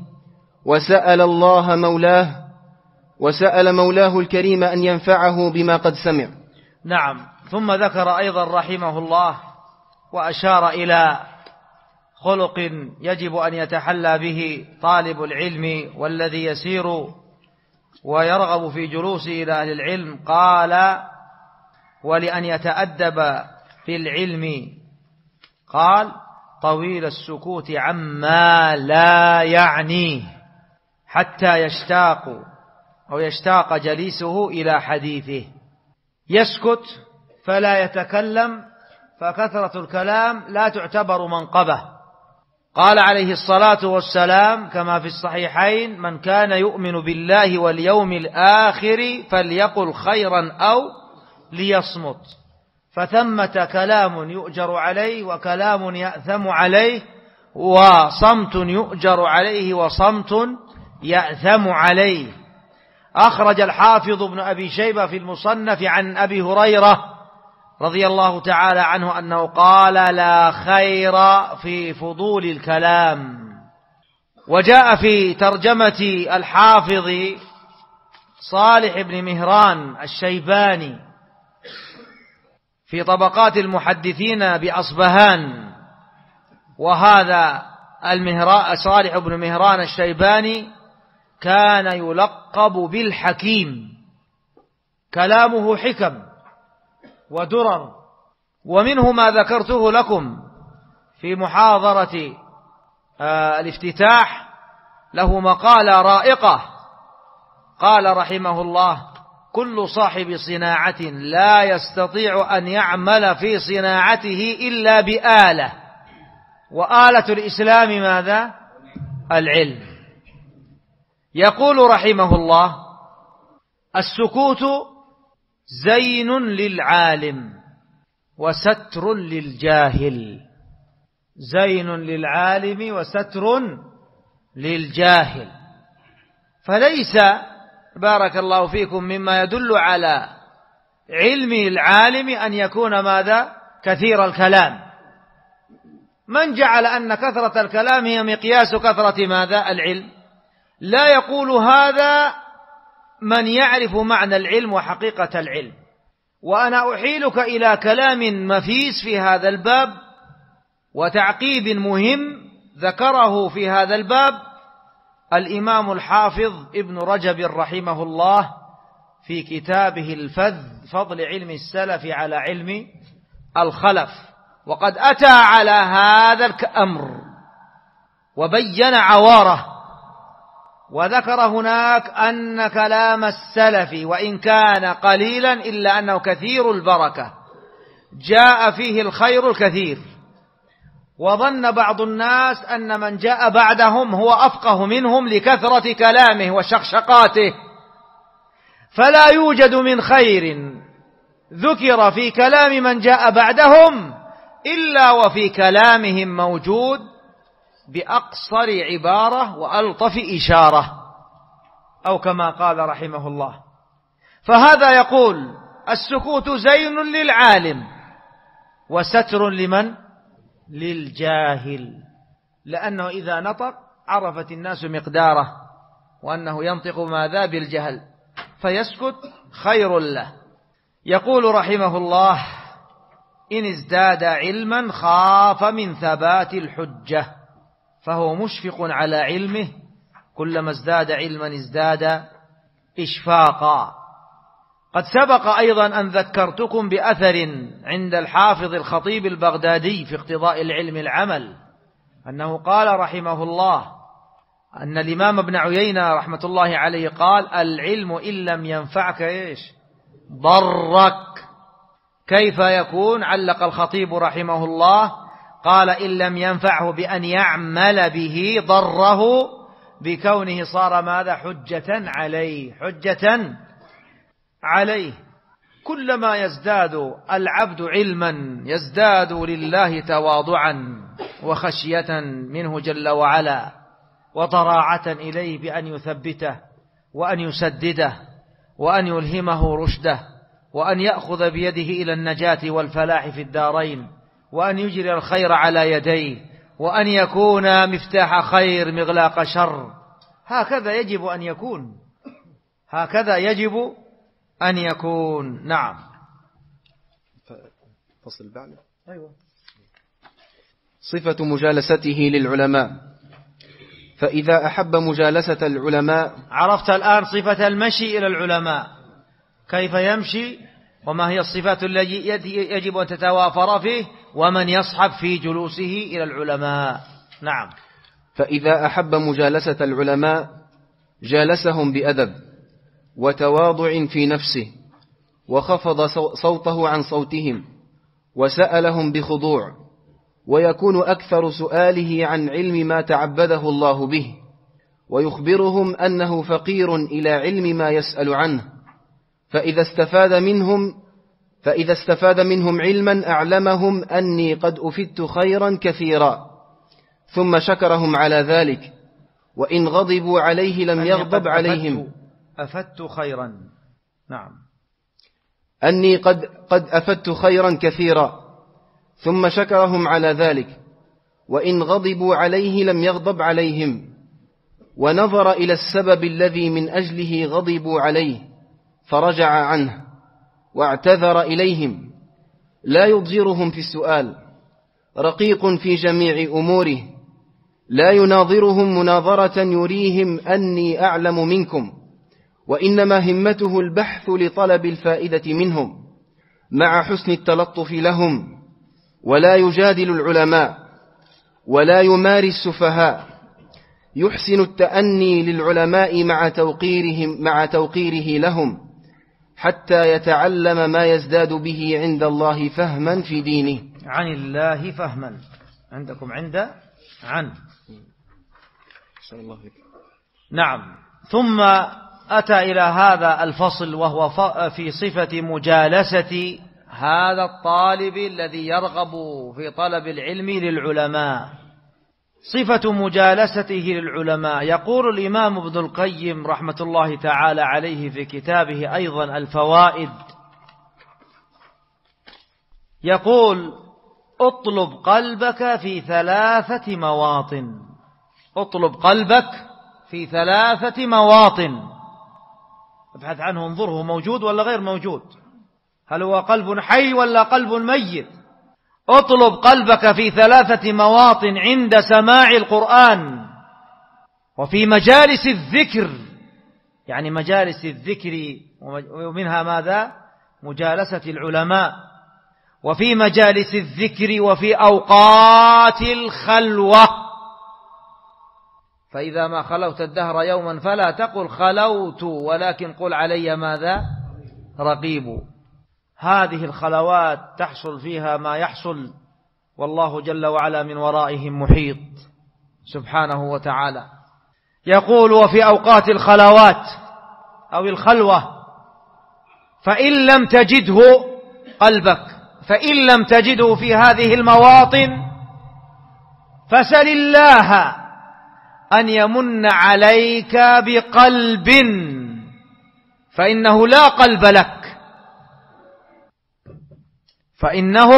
وسأل مولاه الكريم أن ينفعه بما قد سمع. نعم. ثم ذكر أيضا رحمه الله وأشار إلى خلق يجب أن يتحلى به طالب العلم والذي يسير ويرغب في جلوسه إلى أهل العلم. قال: ولأن يتأدب في العلم، قال: طويل السكوت عما لا يعنيه حتى يشتاق جليسه إلى حديثه. يسكت فلا يتكلم، فكثرة الكلام لا تعتبر منقبة. قال عليه الصلاة والسلام كما في الصحيحين: من كان يؤمن بالله واليوم الآخر فليقل خيرا أو ليصمت. فثمة كلام يؤجر عليه وكلام يأثم عليه، وصمت يؤجر عليه وصمت يأثم عليه. أخرج الحافظ ابن أبي شيبة في المصنف عن أبي هريرة رضي الله تعالى عنه أنه قال: لا خير في فضول الكلام. وجاء في ترجمة الحافظ صالح بن مهران الشيباني في طبقات المحدثين بأصبهان، وهذا صالح بن مهران الشيباني كان يلقب بالحكيم، كلامه حكم ودرر، ومنه ما ذكرته لكم في محاضرة الافتتاح، له مقالة رائقة قال رحمه الله: كل صاحب صناعة لا يستطيع أن يعمل في صناعته إلا بآلة، وآلة الإسلام ماذا؟ العلم. يقول رحمه الله: السكوت زين للعالم وستر للجاهل. زين للعالم وستر للجاهل. فليس بارك الله فيكم مما يدل على علم العالم أن يكون ماذا؟ كثير الكلام. من جعل أن كثرة الكلام هي مقياس كثرة ماذا؟ العلم. لا يقول هذا من يعرف معنى العلم وحقيقة العلم. وأنا أحيلك إلى كلام مفيس في هذا الباب وتعقيب مهم ذكره في هذا الباب الإمام الحافظ ابن رجب رحمه الله في كتابه الفذ، فضل علم السلف على علم الخلف. وقد أتى على هذا الأمر وبين عواره، وذكر هناك أن كلام السلف وإن كان قليلا إلا أنه كثير البركة، جاء فيه الخير الكثير. وظن بعض الناس أن من جاء بعدهم هو أفقه منهم لكثرة كلامه وشقشقاته، فلا يوجد من خير ذكر في كلام من جاء بعدهم إلا وفي كلامهم موجود بأقصر عبارة وألطف إشارة، أو كما قال رحمه الله. فهذا يقول: السكوت زين للعالم وستر لمن؟ للجاهل، لأنه إذا نطق عرفت الناس مقداره وأنه ينطق ماذا؟ بالجهل، فيسكت خير له. يقول رحمه الله: إن ازداد علما خاف من ثبات الحجة، فهو مشفق على علمه، كلما ازداد علما ازداد إشفاقا. قد سبق أيضا أن ذكرتكم بأثر عند الحافظ الخطيب البغدادي في اقتضاء العلم العمل، أنه قال رحمه الله أن الإمام ابن عيينة رحمة الله عليه قال: العلم إن لم ينفعك إيش؟ ضرك. كيف يكون؟ علق الخطيب رحمه الله قال: إن لم ينفعه بأن يعمل به ضره بكونه صار ماذا؟ حجة عليه. حجة عليه. كلما يزداد العبد علما يزداد لله تواضعا وخشية منه جل وعلا، وضراعة إليه بأن يثبته وأن يسدده وأن يلهمه رشده، وأن يأخذ بيده إلى النجاة والفلاح في الدارين، وأن يجري الخير على يديه، وأن يكون مفتاح خير مغلاق شر. هكذا يجب أن يكون، هكذا يجب أن يكون. نعم. فصل بعد. أيوة. صفة مجالسته للعلماء. فإذا أحب مجالسة العلماء. عرفت الآن صفة المشي إلى العلماء، كيف يمشي وما هي الصفات التي يجب أن تتوافر فيه، ومن يصحب في جلوسه إلى العلماء. نعم. فإذا أحب مجالسة العلماء جالسهم بأدب وتواضع في نفسه، وخفض صوته عن صوتهم، وسألهم بخضوع، ويكون أكثر سؤاله عن علم ما تعبده الله به، ويخبرهم أنه فقير إلى علم ما يسأل عنه. فإذا استفاد منهم علما أعلمهم أني قد أفدت خيرا كثيرا، ثم شكرهم على ذلك، وإن غضبوا عليه لم يغضب عليهم. أفدت خيرا. نعم. أني قد أفدت خيرا كثيرا، ثم شكرهم على ذلك، وإن غضبوا عليه لم يغضب عليهم، ونظر إلى السبب الذي من أجله غضبوا عليه فرجع عنه واعتذر إليهم، لا يضجرهم في السؤال، رقيق في جميع أموره، لا يناظرهم مناظرة يريهم أني أعلم منكم، وإنما همته البحث لطلب الفائدة منهم مع حسن التلطف لهم، ولا يجادل العلماء ولا يماري السفهاء، يحسن التأني للعلماء مع توقيره لهم، حتى يتعلم ما يزداد به عند الله فهما في دينه. عن الله فهما، عندكم عن نعم. ثم أتى إلى هذا الفصل وهو في صفة مجالسة هذا الطالب الذي يرغب في طلب العلم للعلماء، صفة مجالسته للعلماء. يقول الإمام ابن القيم رحمة الله تعالى عليه في كتابه أيضا الفوائد، يقول: اطلب قلبك في 3 مواطن. اطلب قلبك في 3 مواطن، ابحث عنه، انظره موجود ولا غير موجود، هل هو قلب حي ولا قلب ميت. اطلب قلبك في 3 مواطن: عند سماع القرآن، وفي مجالس الذكر، يعني مجالس الذكر ومنها ماذا؟ مجالسة العلماء، وفي مجالس الذكر، وفي أوقات الخلوة. فإذا ما خلوت الدهر يوما فلا تقل خلوت، ولكن قل علي ماذا؟ رقيب. هذه الخلوات تحصل فيها ما يحصل، والله جل وعلا من ورائهم محيط سبحانه وتعالى. يقول: وفي أوقات الخلوات أو الخلوة، فإن لم تجده قلبك، فإن لم تجده في هذه المواطن فسل الله أن يمن عليك بقلب، فإنه لا قلب لك، فإنه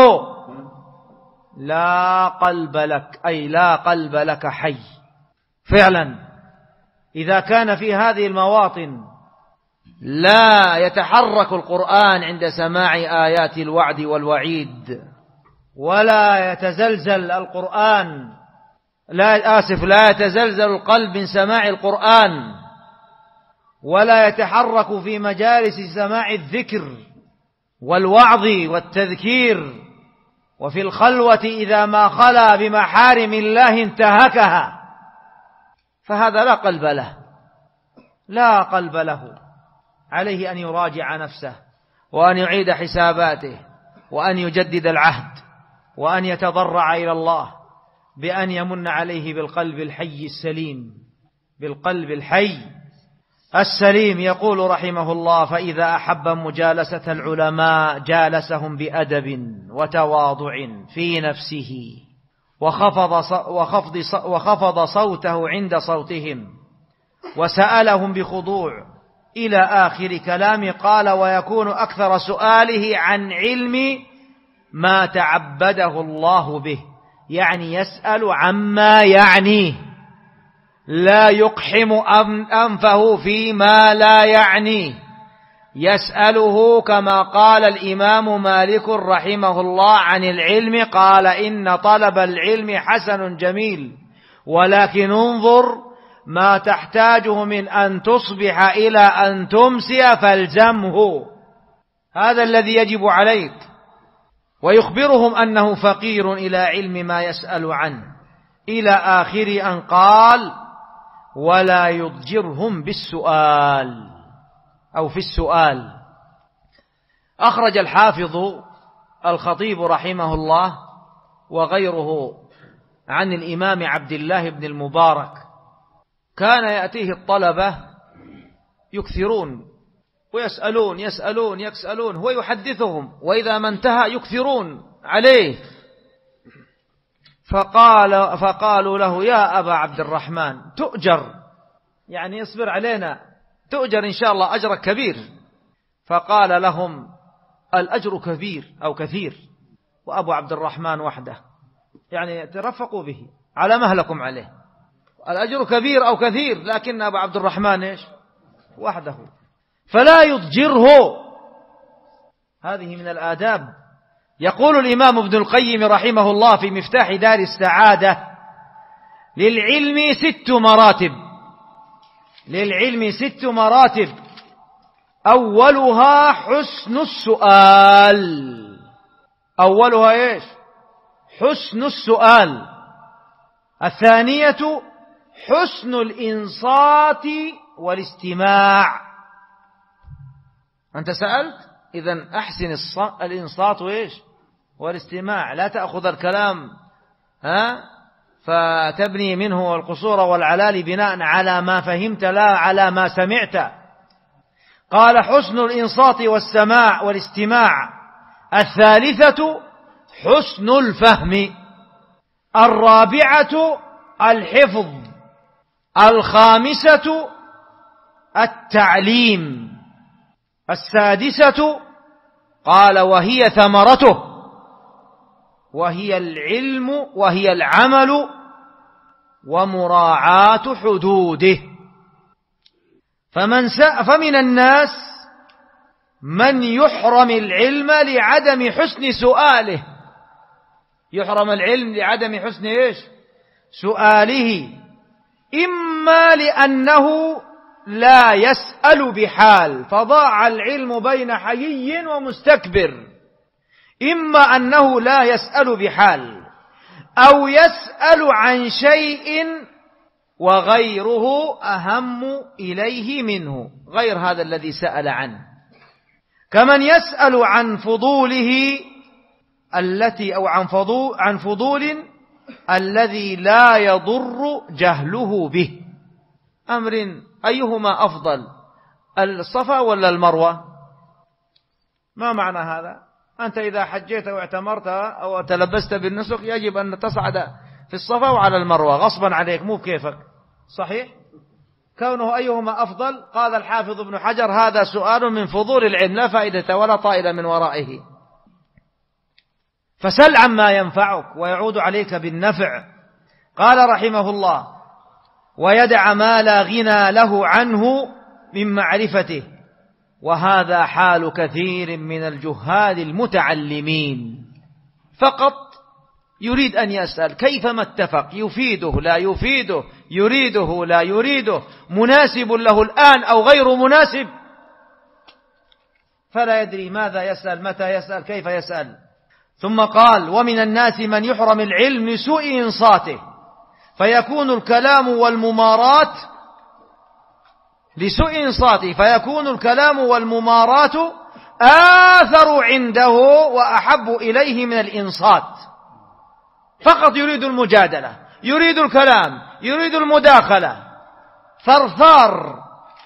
لا قلب لك، أي لا قلب لك حي. فعلا إذا كان في هذه المواطن لا يتحرك القرآن عند سماع آيات الوعد والوعيد، ولا يتزلزل القرآن، لا يتزلزل القلب من سماع القرآن، ولا يتحرك في مجالس سماع الذكر والوعظ والتذكير، وفي الخلوة إذا ما خلا بمحارم الله انتهكها، فهذا لا قلب له، لا قلب له. عليه أن يراجع نفسه، وأن يعيد حساباته، وأن يجدد العهد، وأن يتضرع إلى الله بأن يمن عليه بالقلب الحي السليم، بالقلب الحي السليم. يقول رحمه الله: فإذا أحب مجالسة العلماء جالسهم بأدب وتواضع في نفسه، وخفض صوته عند صوتهم، وسألهم بخضوع إلى آخر كلام. قال: ويكون أكثر سؤاله عن علم ما تعبده الله به، يعني يسأل عما يعنيه، لا يقحم أنفه فيما لا يعنيه، يسأله كما قال الإمام مالك رحمه الله عن العلم، قال: إن طلب العلم حسن جميل، ولكن انظر ما تحتاجه من أن تصبح إلى أن تمسي فالزمه، هذا الذي يجب عليك. ويخبرهم أنه فقير إلى علم ما يسأل عنه، إلى آخر أن قال: ولا يضجرهم بالسؤال أو في السؤال. أخرج الحافظ الخطيب رحمه الله وغيره عن الإمام عبد الله بن المبارك: كان يأتيه الطلبة يكثرون ويسألون يسألون هو يحدثهم، وإذا ما انتهى يكثرون عليه، فقالوا له: يا أبا عبد الرحمن تؤجر، يعني اصبر علينا، تؤجر إن شاء الله أجرك كبير. فقال لهم: الأجر كبير أو كثير وأبو عبد الرحمن وحده، يعني ترفقوا به على مهلكم عليه. الأجر كبير أو كثير، لكن أبو عبد الرحمن إيش؟ وحده، فلا يضجره. هذه من الآداب. يقول الإمام ابن القيم رحمه الله في مفتاح دار السعادة: للعلم 6 مراتب. للعلم 6 مراتب، أولها حسن السؤال. أولها إيش؟ حسن السؤال. الثانية حسن الإنصات والاستماع. أنت سألت، إذن أحسن الإنصات وإيش؟ والاستماع. لا تأخذ الكلام فتبني منه القصور والعلال بناء على ما فهمت لا على ما سمعت. قال حسن الإنصات والسماع والاستماع. الثالثة حسن الفهم. الرابعة الحفظ. الخامسة التعليم. السادسة قال وهي ثمرته، وهي العلم وهي العمل ومراعاة حدوده. فمن الناس من يحرم العلم لعدم حسن سؤاله. يحرم العلم لعدم حسن إيش؟ سؤاله. إما لأنه لا يسأل بحال فضاع العلم بين حيي ومستكبر، إما أنه لا يسأل بحال، أو يسأل عن شيء وغيره أهم إليه منه، غير هذا الذي سأل عنه، كمن يسأل عن فضوله أو عن فضول الذي لا يضر جهله به. أمر أيهما أفضل، الصفا ولا المروة؟ ما معنى هذا؟ أنت إذا حجيت واعتمرت أو تلبست بالنسك يجب أن تصعد في الصفا وعلى المروة غصبا عليك، مو بكيفك، صحيح؟ كونه أيهما أفضل، قال الحافظ ابن حجر هذا سؤال من فضول العلم لا فائدة ولا طائل من ورائه. فسل عما ينفعك ويعود عليك بالنفع. قال رحمه الله: ويدع ما لا غنى له عنه من معرفته. وهذا حال كثير من الجهال المتعلمين، فقط يريد أن يسأل كيفما اتفق، يفيده لا يفيده، يريده لا يريده، مناسب له الآن أو غير مناسب، فلا يدري ماذا يسأل، متى يسأل، كيف يسأل. ثم قال: ومن الناس من يحرم العلم لسوء إنصاته، فيكون الكلام والممارات لسوء إنصاته فيكون الكلام والممارات آثر عنده وأحب إليه من الإنصات. فقط يريد المجادلة، يريد الكلام، يريد المداخلة، ثرثار.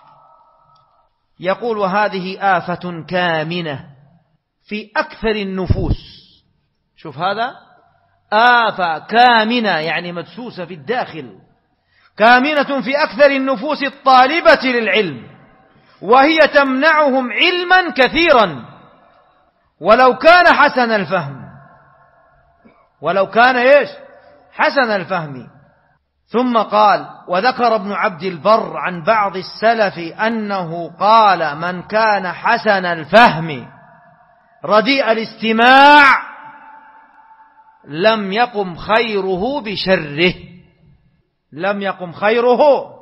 يقول: وهذه آفة كامنة في أكثر النفوس. شوف هذا، آفة كامنة يعني مدسوسة في الداخل، كامنة في أكثر النفوس الطالبة للعلم، وهي تمنعهم علما كثيرا ولو كان حسن الفهم، ولو كان إيش؟ حسن الفهم. ثم قال: وذكر ابن عبد البر عن بعض السلف أنه قال: من كان حسن الفهم رديء الاستماع لم يقم خيره بشره، لم يقم خيره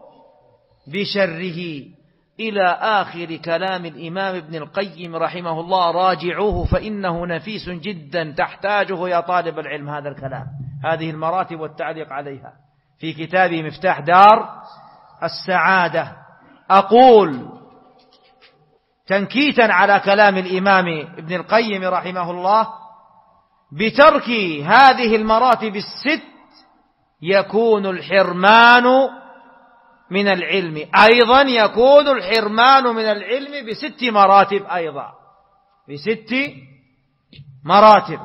بشره. إلى آخر كلام الإمام ابن القيم رحمه الله، راجعوه فإنه نفيس جدا، تحتاجه يا طالب العلم هذا الكلام، هذه المراتب والتعليق عليها في كتابه مفتاح دار السعادة. أقول تنكيتا على كلام الإمام ابن القيم رحمه الله: بترك هذه المراتب ال6 يكون الحرمان من العلم، أيضا يكون الحرمان من العلم ب6 مراتب، أيضا ب6 مراتب.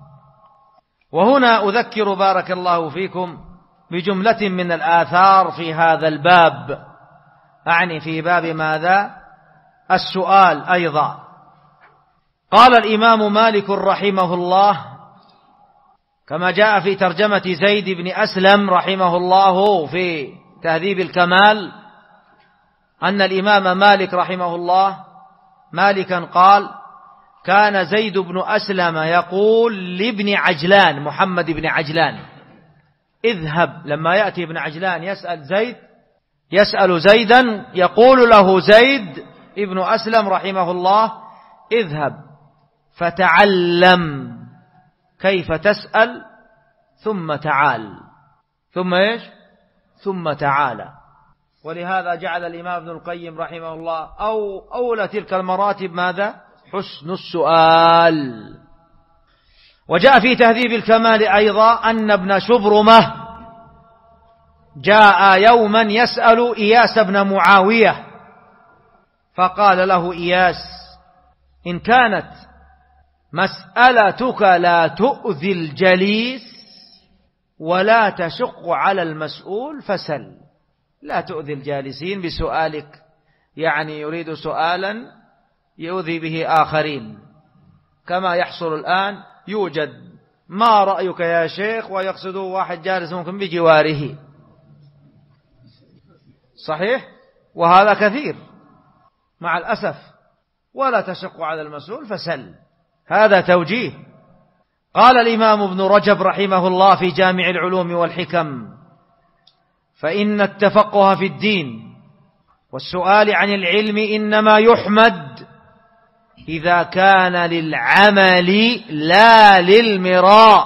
وهنا أذكر بارك الله فيكم بجملة من الآثار في هذا الباب، أعني في باب ماذا؟ السؤال. أيضا قال الإمام مالك رحمه الله كما جاء في ترجمة زيد بن أسلم رحمه الله في تهذيب الكمال أن الإمام مالك رحمه الله مالكا قال: كان زيد بن أسلم يقول لابن عجلان، محمد بن عجلان: اذهب. لما يأتي ابن عجلان يسأل زيدا، يقول له زيد ابن أسلم رحمه الله: اذهب فتعلم كيف تسأل ثم تعال. ثم إيش؟ ثم تعالى. ولهذا جعل الإمام ابن القيم رحمه الله أولى تلك المراتب ماذا؟ حسن السؤال. وجاء في تهذيب الكمال أيضا أن ابن شبرمة جاء يوما يسأل إياس بن معاوية، فقال له إياس: إن كانت مسألتك لا تؤذي الجليس ولا تشق على المسؤول فسل. لا تؤذي الجالسين بسؤالك، يعني يريد سؤالا يؤذي به آخرين، كما يحصل الآن. يوجد ما رأيك يا شيخ ويقصده واحد جالس ممكن بجواره، صحيح؟ وهذا كثير مع الأسف. ولا تشق على المسؤول فسل، هذا توجيه. قال الإمام ابن رجب رحمه الله في جامع العلوم والحكم: فإن التفقه في الدين والسؤال عن العلم إنما يحمد إذا كان للعمل لا للمراء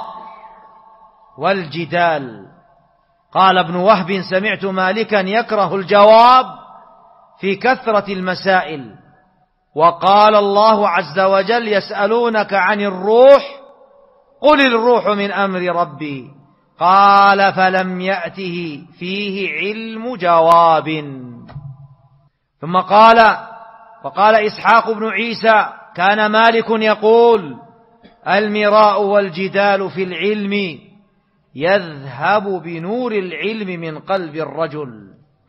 والجدال. قال ابن وهب: سمعت مالكا يكره الجواب في كثرة المسائل. وقال الله عز وجل: يسألونك عن الروح قل الروح من أمر ربي. قال: فلم يأته فيه علم جواب. ثم وقال إسحاق بن عيسى: كان مالك يقول: المراء والجدال في العلم يذهب بنور العلم من قلب الرجل.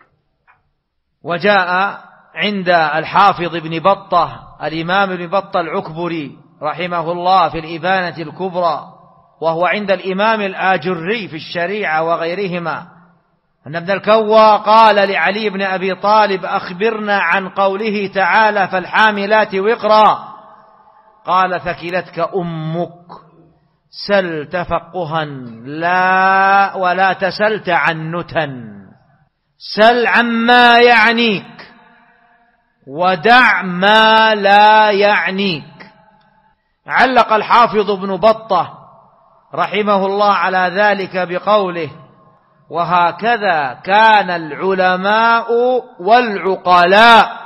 وجاء عند الحافظ ابن بطة الإمام ابن بطة العكبري رحمه الله في الإبانة الكبرى، وهو عند الإمام الآجري في الشريعة وغيرهما، أن ابن الكوى قال لعلي بن أبي طالب: أخبرنا عن قوله تعالى: فالحاملات وقرا. قال: ثكلتك أمك، سل تفقها لا ولا تسل تعنتا، سل عما يعنيك ودع ما لا يعنيك. علق الحافظ ابن بطة رحمه الله على ذلك بقوله: وهكذا كان العلماء والعقلاء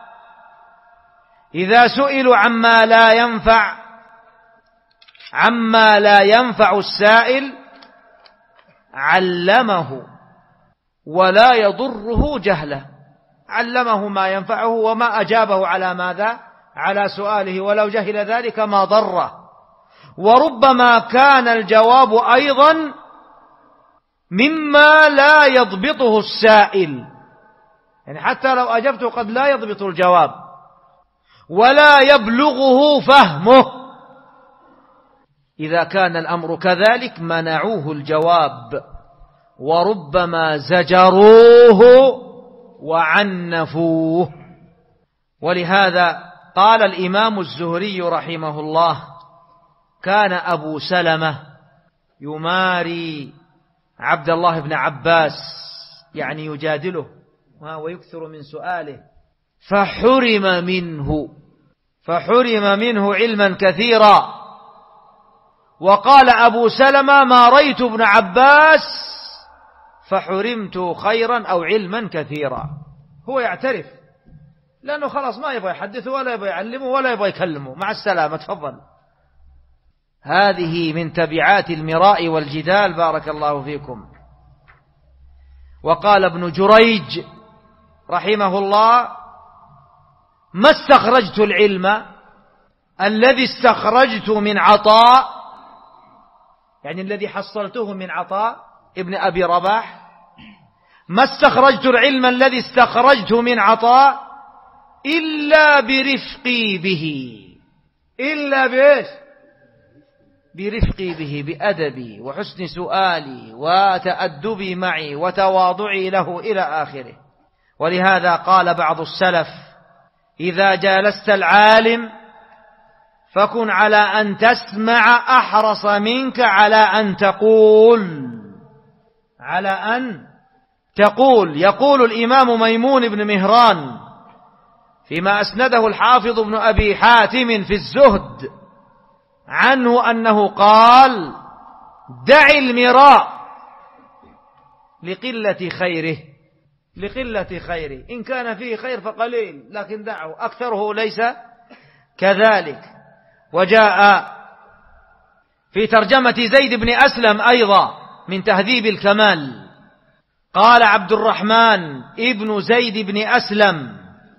إذا سئلوا عما لا ينفع السائل علمه ولا يضره جهله. علمه ما ينفعه وما أجابه على ماذا؟ على سؤاله، ولو جهل ذلك ما ضره. وربما كان الجواب أيضا مما لا يضبطه السائل، يعني حتى لو أجبته قد لا يضبط الجواب ولا يبلغه فهمه. إذا كان الأمر كذلك منعوه الجواب، وربما زجروه وعنفوه. ولهذا قال الإمام الزهري رحمه الله: كان أبو سلمة يماري عبد الله بن عباس، يعني يجادله ويكثر من سؤاله، فحرم منه علما كثيرا. وقال أبو سلمة: ما رأيت ابن عباس فحرمت خيرا أو علما كثيرا. هو يعترف، لأنه خلاص ما يبغى يحدثه ولا يبغى يعلمه ولا يبغى يكلمه، مع السلامة تفضل. هذه من تبعات المراء والجدال، بارك الله فيكم. وقال ابن جريج رحمه الله: ما استخرجت العلم الذي استخرجت من عطاء، يعني الذي حصلته من عطاء ابن أبي رباح، ما استخرجت العلم الذي استخرجت من عطاء إلا برفقي به، إلا بإيش؟ برفقي به، بأدبي وحسن سؤالي وتأدبي معي وتواضعي له إلى آخره. ولهذا قال بعض السلف: إذا جالست العالم فكن على أن تسمع أحرص منك على أن تقول. يقول الإمام ميمون بن مهران فيما أسنده الحافظ ابن أبي حاتم في الزهد عنه أنه قال: دع المراء لقلة خيره، إن كان فيه خير فقليل، لكن دعه، أكثره ليس كذلك. وجاء في ترجمة زيد بن أسلم أيضا من تهذيب الكمال، قال عبد الرحمن ابن زيد بن أسلم: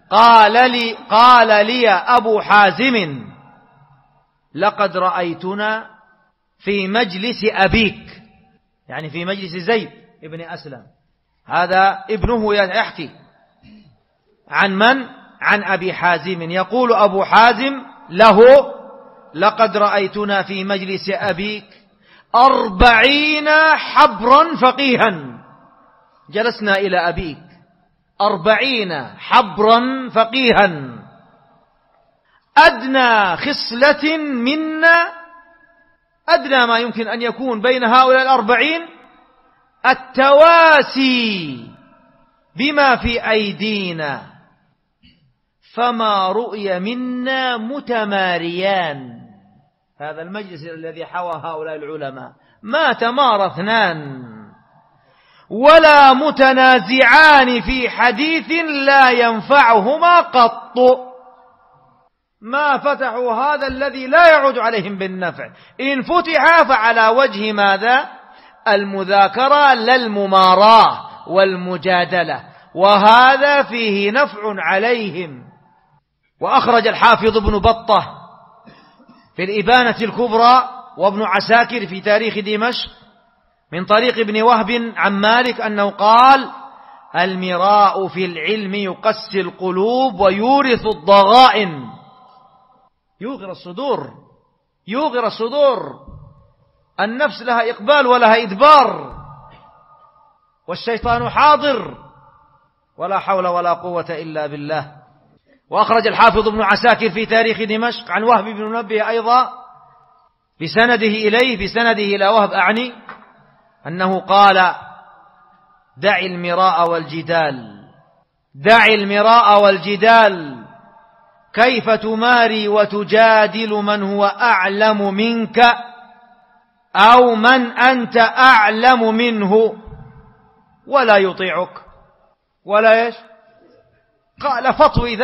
قال لي أبو حازم: لقد رأيتنا في مجلس أبيك، يعني في مجلس زيد بن أسلم. هذا ابنه يحكي عن من؟ عن أبي حازم. يقول أبو حازم له: لقد رأيتنا في مجلس أبيك 40 حبرا فقيها. جلسنا إلى أبيك 40 حبرا فقيها، أدنى خصلة منا، أدنى ما يمكن أن يكون بين هؤلاء 40 التواسي بما في أيدينا، فما رؤي منا متماريان. هذا المجلس الذي حوى هؤلاء العلماء ما تمارى اثنان ولا متنازعان في حديث لا ينفعهما قط، ما فتحوا هذا الذي لا يعود عليهم بالنفع، إن فتح فعلى وجه ماذا؟ المذاكرة لا المماراة والمجادلة، وهذا فيه نفع عليهم. وأخرج الحافظ ابن بطة في الإبانة الكبرى وابن عساكر في تاريخ دمشق من طريق ابن وهب عن مالك أنه قال: المراء في العلم يقسي القلوب ويورث الضغائن. يوغر الصدور، النفس لها إقبال ولها إدبار، والشيطان حاضر، ولا حول ولا قوة إلا بالله. وأخرج الحافظ ابن عساكر في تاريخ دمشق عن وهب بن منبه أيضا بسنده إلى وهب أعني أنه قال: دع المراء والجدال، كيف تماري وتجادل من هو أعلم منك أو من أنت أعلم منه ولا يطيعك، ولا إيش؟ قال: فاطوي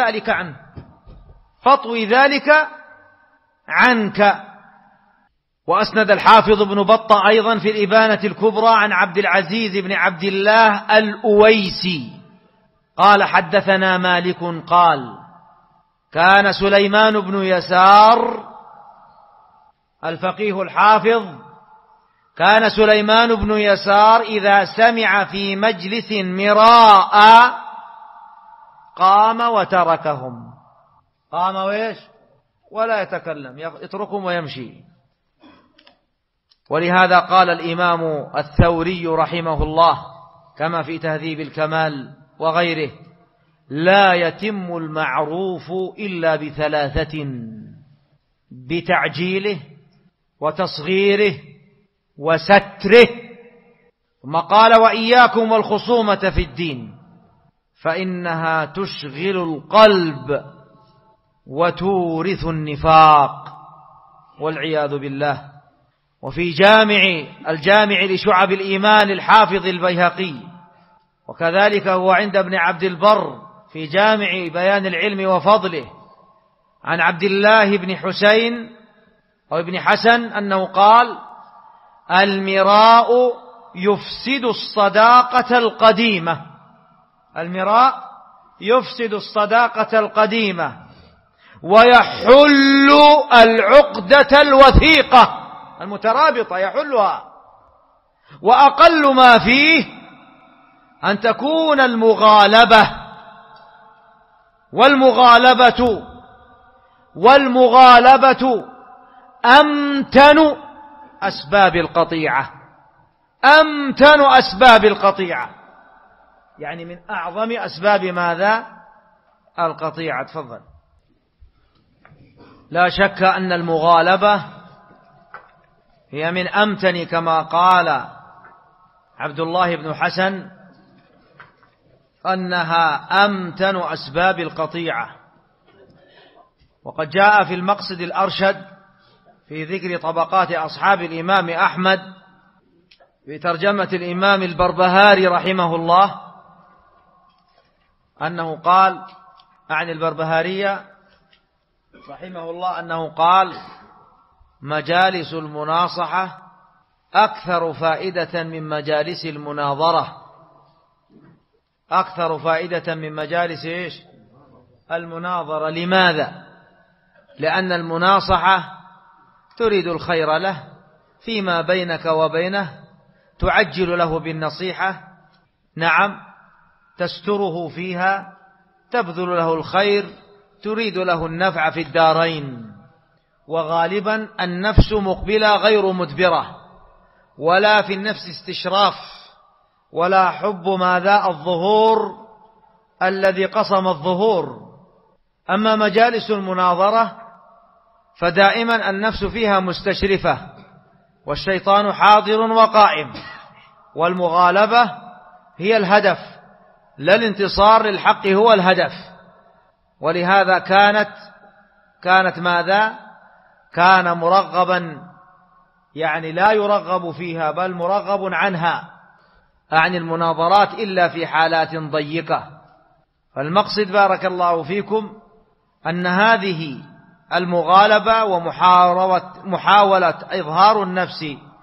ذلك عنك. وأسند الحافظ ابن بطة أيضا في الإبانة الكبرى عن عبد العزيز بن عبد الله الأويسي قال: حدثنا مالك قال: كان سليمان بن يسار الفقيه الحافظ، كان سليمان بن يسار إذا سمع في مجلس مراء قام وتركهم. قام وإيش؟ ولا يتكلم، يتركهم ويمشي. ولهذا قال الإمام الثوري رحمه الله كما في تهذيب الكمال وغيره: لا يتم المعروف إلا بثلاثة: بتعجيله وتصغيره وستره. ثم قال: وإياكم والخصومة في الدين فإنها تشغل القلب وتورث النفاق والعياذ بالله. وفي الجامع لشعب الإيمان الحافظ البيهقي، وكذلك هو عند ابن عبد البر في جامع بيان العلم وفضله عن عبد الله بن حسين أو ابن حسن أنه قال: المراء يفسد الصداقة القديمة. المراء يفسد الصداقة القديمة ويحل العقدة الوثيقة المترابطة، يحلها. وأقل ما فيه أن تكون المغالبة والمغالبة أمتن أسباب القطيعة. أمتن أسباب القطيعة يعني من أعظم أسباب ماذا؟ القطيعة. تفضل. لا شك أن المغالبة هي من أمتن، كما قال عبد الله بن حسن أنها أمتن أسباب القطيعة. وقد جاء في المقصد الأرشد في ذكر طبقات أصحاب الإمام أحمد في ترجمة الإمام البربهاري رحمه الله أنه قال عن البربهارية رحمه الله أنه قال: مجالس المناصحة أكثر فائدة من مجالس المناظرة. أكثر فائدة من مجالس المناظرة. لماذا؟ لأن المناصحة تريد الخير له فيما بينك وبينه، تعجل له بالنصيحة، نعم، تستره فيها، تبذل له الخير، تريد له النفع في الدارين. وغالبا النفس مقبلة غير مدبرة، ولا في النفس استشراف، ولا حب ماذا؟ الظهور الذي قصم الظهور. أما مجالس المناظرة فدائما النفس فيها مستشرفة، والشيطان حاضر وقائم، والمغالبة هي الهدف، لا الانتصار للحق هو الهدف. ولهذا كانت ماذا؟ كان مرغبا، يعني لا يرغب فيها بل مرغب عنها، عن المناظرات إلا في حالات ضيقة. فالمقصد بارك الله فيكم أن هذه المغالبة ومحاولة إظهار النفس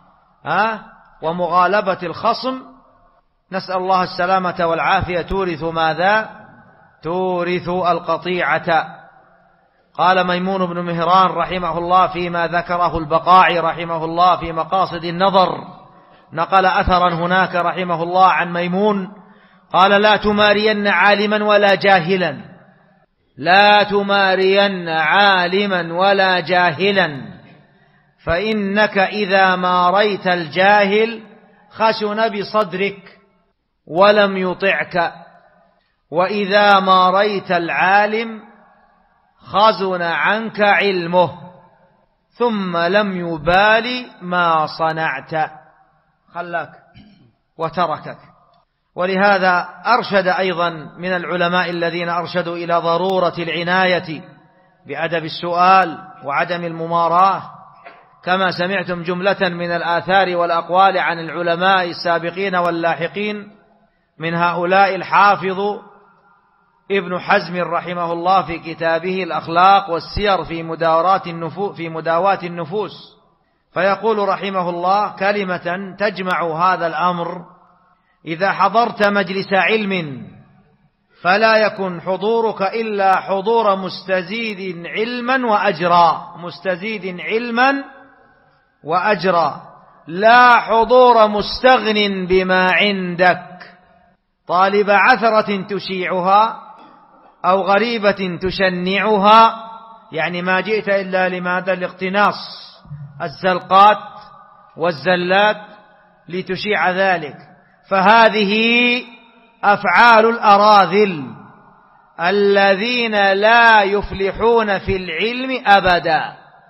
ومغالبة الخصم، نسأل الله السلامة والعافية، تورث ماذا؟ تورث القطيعة. قال ميمون بن مهران رحمه الله فيما ذكره البقاعي رحمه الله في مقاصد النظر، نقل أثرا هناك رحمه الله عن ميمون قال: لا تمارين عالما ولا جاهلا، لا تمارين عالما ولا جاهلا، فإنك إذا ماريت الجاهل خشن بصدرك ولم يطعك، وإذا ماريت العالم خزن عنك علمه ثم لم يبال ما صنعت، خلاك وتركك. ولهذا أرشد أيضا من العلماء الذين أرشدوا إلى ضرورة العناية بأدب السؤال وعدم المماراة، كما سمعتم جملة من الآثار والأقوال عن العلماء السابقين واللاحقين، من هؤلاء الحافظ ابن حزم رحمه الله في كتابه الأخلاق والسير في مداواة النفوس، فيقول رحمه الله كلمة تجمع هذا الأمر: إذا حضرت مجلس علم فلا يكن حضورك إلا حضور مستزيد علما وأجرا، مستزيد علما وأجرا، لا حضور مستغن بما عندك، طالب عثرة تشيعها أو غريبة تشنعها، يعني ما جئت إلا لماذا؟ لاقتناص الزلقات والزلات لتشيع ذلك. فهذه أفعال الأراذل الذين لا يفلحون في العلم أبدا.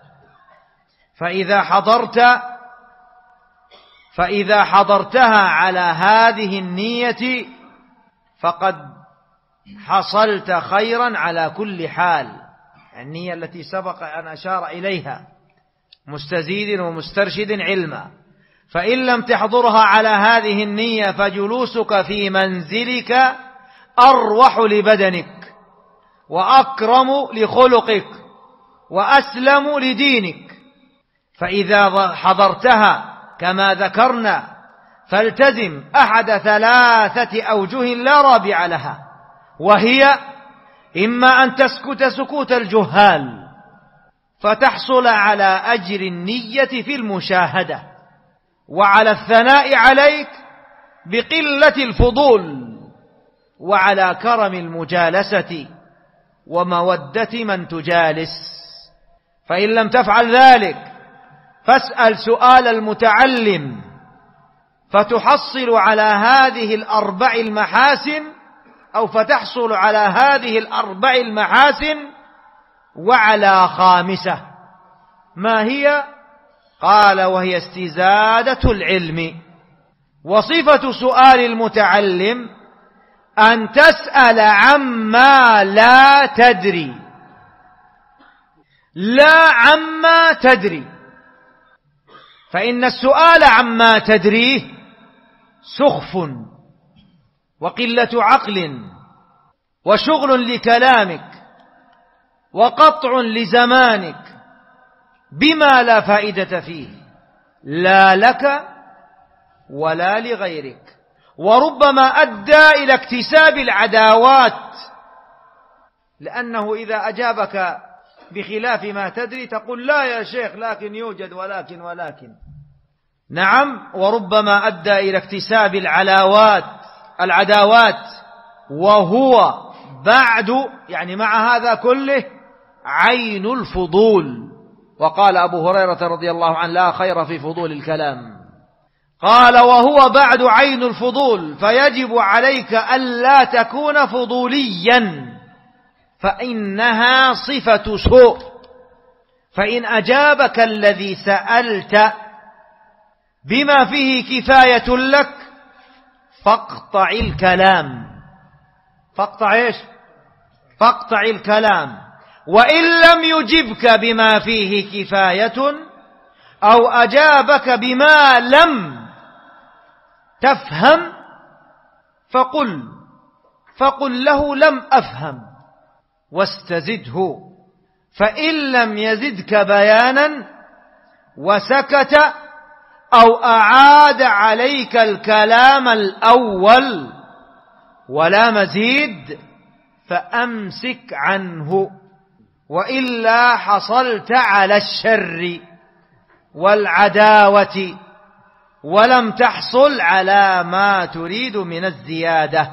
فإذا حضرتها على هذه النية فقد حصلت خيرا على كل حال، النية التي سبق أن أشار إليها، مستزيد ومسترشد علما. فإن لم تحضرها على هذه النية فجلوسك في منزلك أروح لبدنك وأكرم لخلقك وأسلم لدينك. فإذا حضرتها كما ذكرنا فالتزم أحد 3 أوجه لا رابع لها، وهي إما أن تسكت سكوت الجهال فتحصل على أجر النية في المشاهدة، وعلى الثناء عليك بقلة الفضول، وعلى كرم المجالسة ومودة من تجالس. فإن لم تفعل ذلك فاسأل سؤال المتعلم فتحصل على هذه الأربع المحاسن، أو فتحصل على هذه الأربع المحاسن وعلى خامسة. ما هي؟ قال: وهي استزادة العلم. وصفة سؤال المتعلم أن تسأل عما لا تدري، لا عما تدري، فإن السؤال عما تدريه سخف وقلة عقل وشغل لكلامك وقطع لزمانك بما لا فائدة فيه، لا لك ولا لغيرك، وربما أدى إلى اكتساب العداوات، لأنه إذا أجابك بخلاف ما تدري تقول: لا يا شيخ، لكن يوجد ولكن. نعم، وربما أدى إلى اكتساب العداوات، وهو بعد، يعني مع هذا كله، عين الفضول. وقال أبو هريرة رضي الله عنه: لا خير في فضول الكلام. قال: وهو بعد عين الفضول، فيجب عليك ألا تكون فضوليا، فإنها صفة سوء. فإن أجابك الذي سألت بما فيه كفاية لك فاقطع الكلام. فاقطع إيش؟ فاقطع الكلام. وإن لم يجبك بما فيه كفاية أو أجابك بما لم تفهم فقل له: لم أفهم، واستزده. فإن لم يزدك بيانا وسكت أو أعاد عليك الكلام الأول ولا مزيد فأمسك عنه، وإلا حصلت على الشر والعداوة ولم تحصل على ما تريد من الزيادة.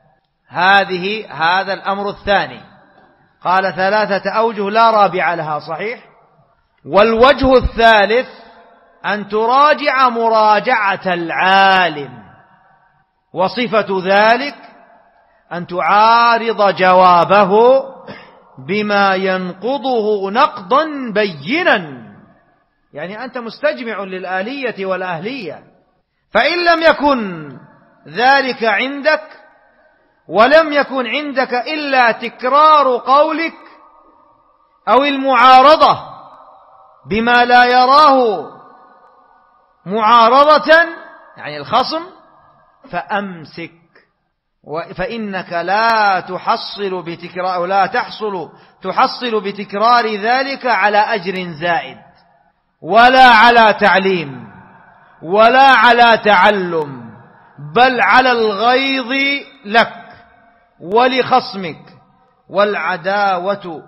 هذا الأمر الثاني. قال: 3 أوجه لا رابع لها، صحيح. والوجه الثالث أن تراجع مراجعة العالم، وصفة ذلك أن تعارض جوابه بما ينقضه نقضا بينا، يعني أنت مستجمع للآلية والأهلية، فإن لم يكن ذلك عندك ولم يكن عندك إلا تكرار قولك أو المعارضة بما لا يراه معارضة، يعني الخصم، فأمسك. فإنك لا تحصل بتكرار ذلك على أجر زائد، ولا على تعليم، ولا على تعلم، بل على الغيظ لك ولخصمك والعداوة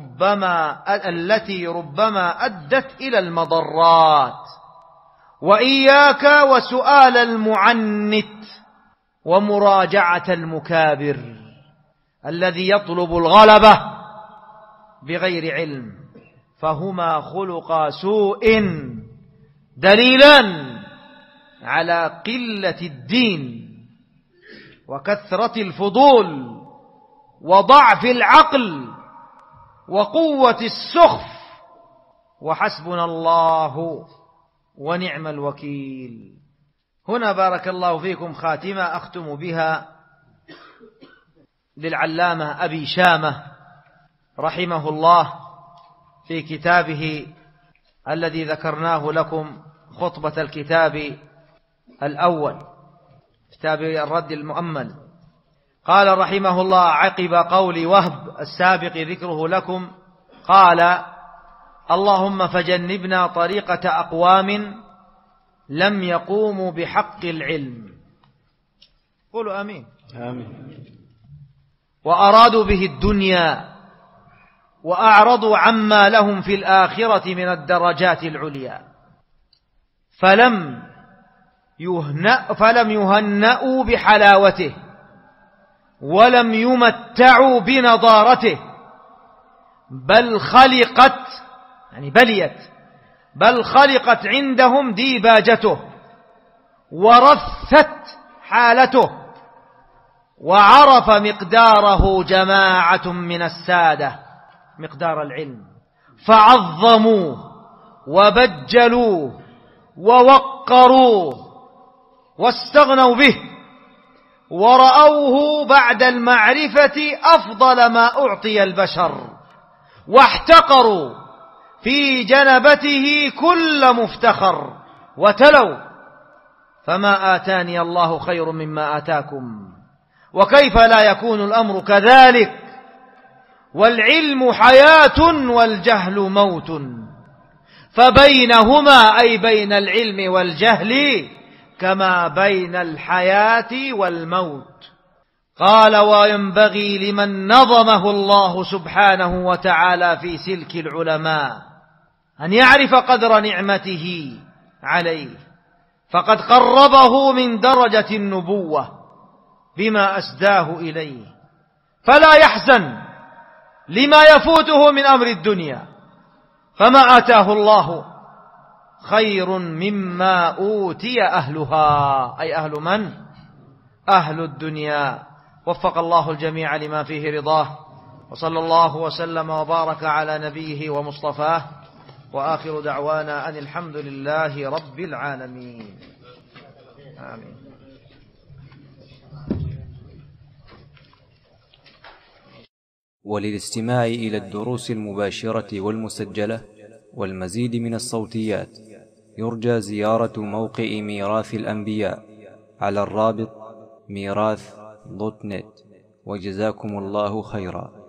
التي ربما أدت إلى المضرات. وإياك وسؤال المعنت ومراجعة المكابر الذي يطلب الغلبة بغير علم، فهما خلقا سوء دليلان على قلة الدين وكثرة الفضول وضعف العقل وقوة السخف، وحسبنا الله ونعم الوكيل. هنا بارك الله فيكم خاتمة أختم بها للعلامة أبي شامة رحمه الله في كتابه الذي ذكرناه لكم خطبة الكتاب الأول، كتاب الرد المؤمل. قال رحمه الله عقب قول وهب السابق ذكره لكم، قال: اللهم فجنبنا طريقة أقوام لم يقوموا بحق العلم. قولوا آمين. آمين. وأرادوا به الدنيا وأعرضوا عما لهم في الآخرة من الدرجات العليا، فلم يهنأوا بحلاوته ولم يمتعوا بنضارته، بل خلقت يعني بليت، بل خلقت عندهم ديباجته ورثت حالته، وعرف مقداره جماعة من السادة، مقدار العلم، فعظموه وبجلوه ووقروه واستغنوا به، ورأوه بعد المعرفة أفضل ما أعطي البشر، واحتقروا في جنبته كل مفتخر، وتلوا: فما آتاني الله خير مما آتاكم. وكيف لا يكون الأمر كذلك؟ والعلم حياة والجهل موت، فبينهما أي بين العلم والجهل كما بين الحياة والموت. قال: وينبغي لمن نظمه الله سبحانه وتعالى في سلك العلماء أن يعرف قدر نعمته عليه، فقد قربه من درجة النبوة بما أسداه إليه، فلا يحزن لما يفوته من أمر الدنيا، فما آتاه الله خير مما أوتي أهلها، أي أهل من؟ أهل الدنيا. وفق الله الجميع لما فيه رضاه، وصلى الله وسلم وبارك على نبيه ومصطفاه، وآخر دعوانا أن الحمد لله رب العالمين. آمين. وللاستماع إلى الدروس المباشرة والمسجلة والمزيد من الصوتيات يرجى زيارة موقع ميراث الأنبياء على الرابط ميراث.net. وجزاكم الله خيرا.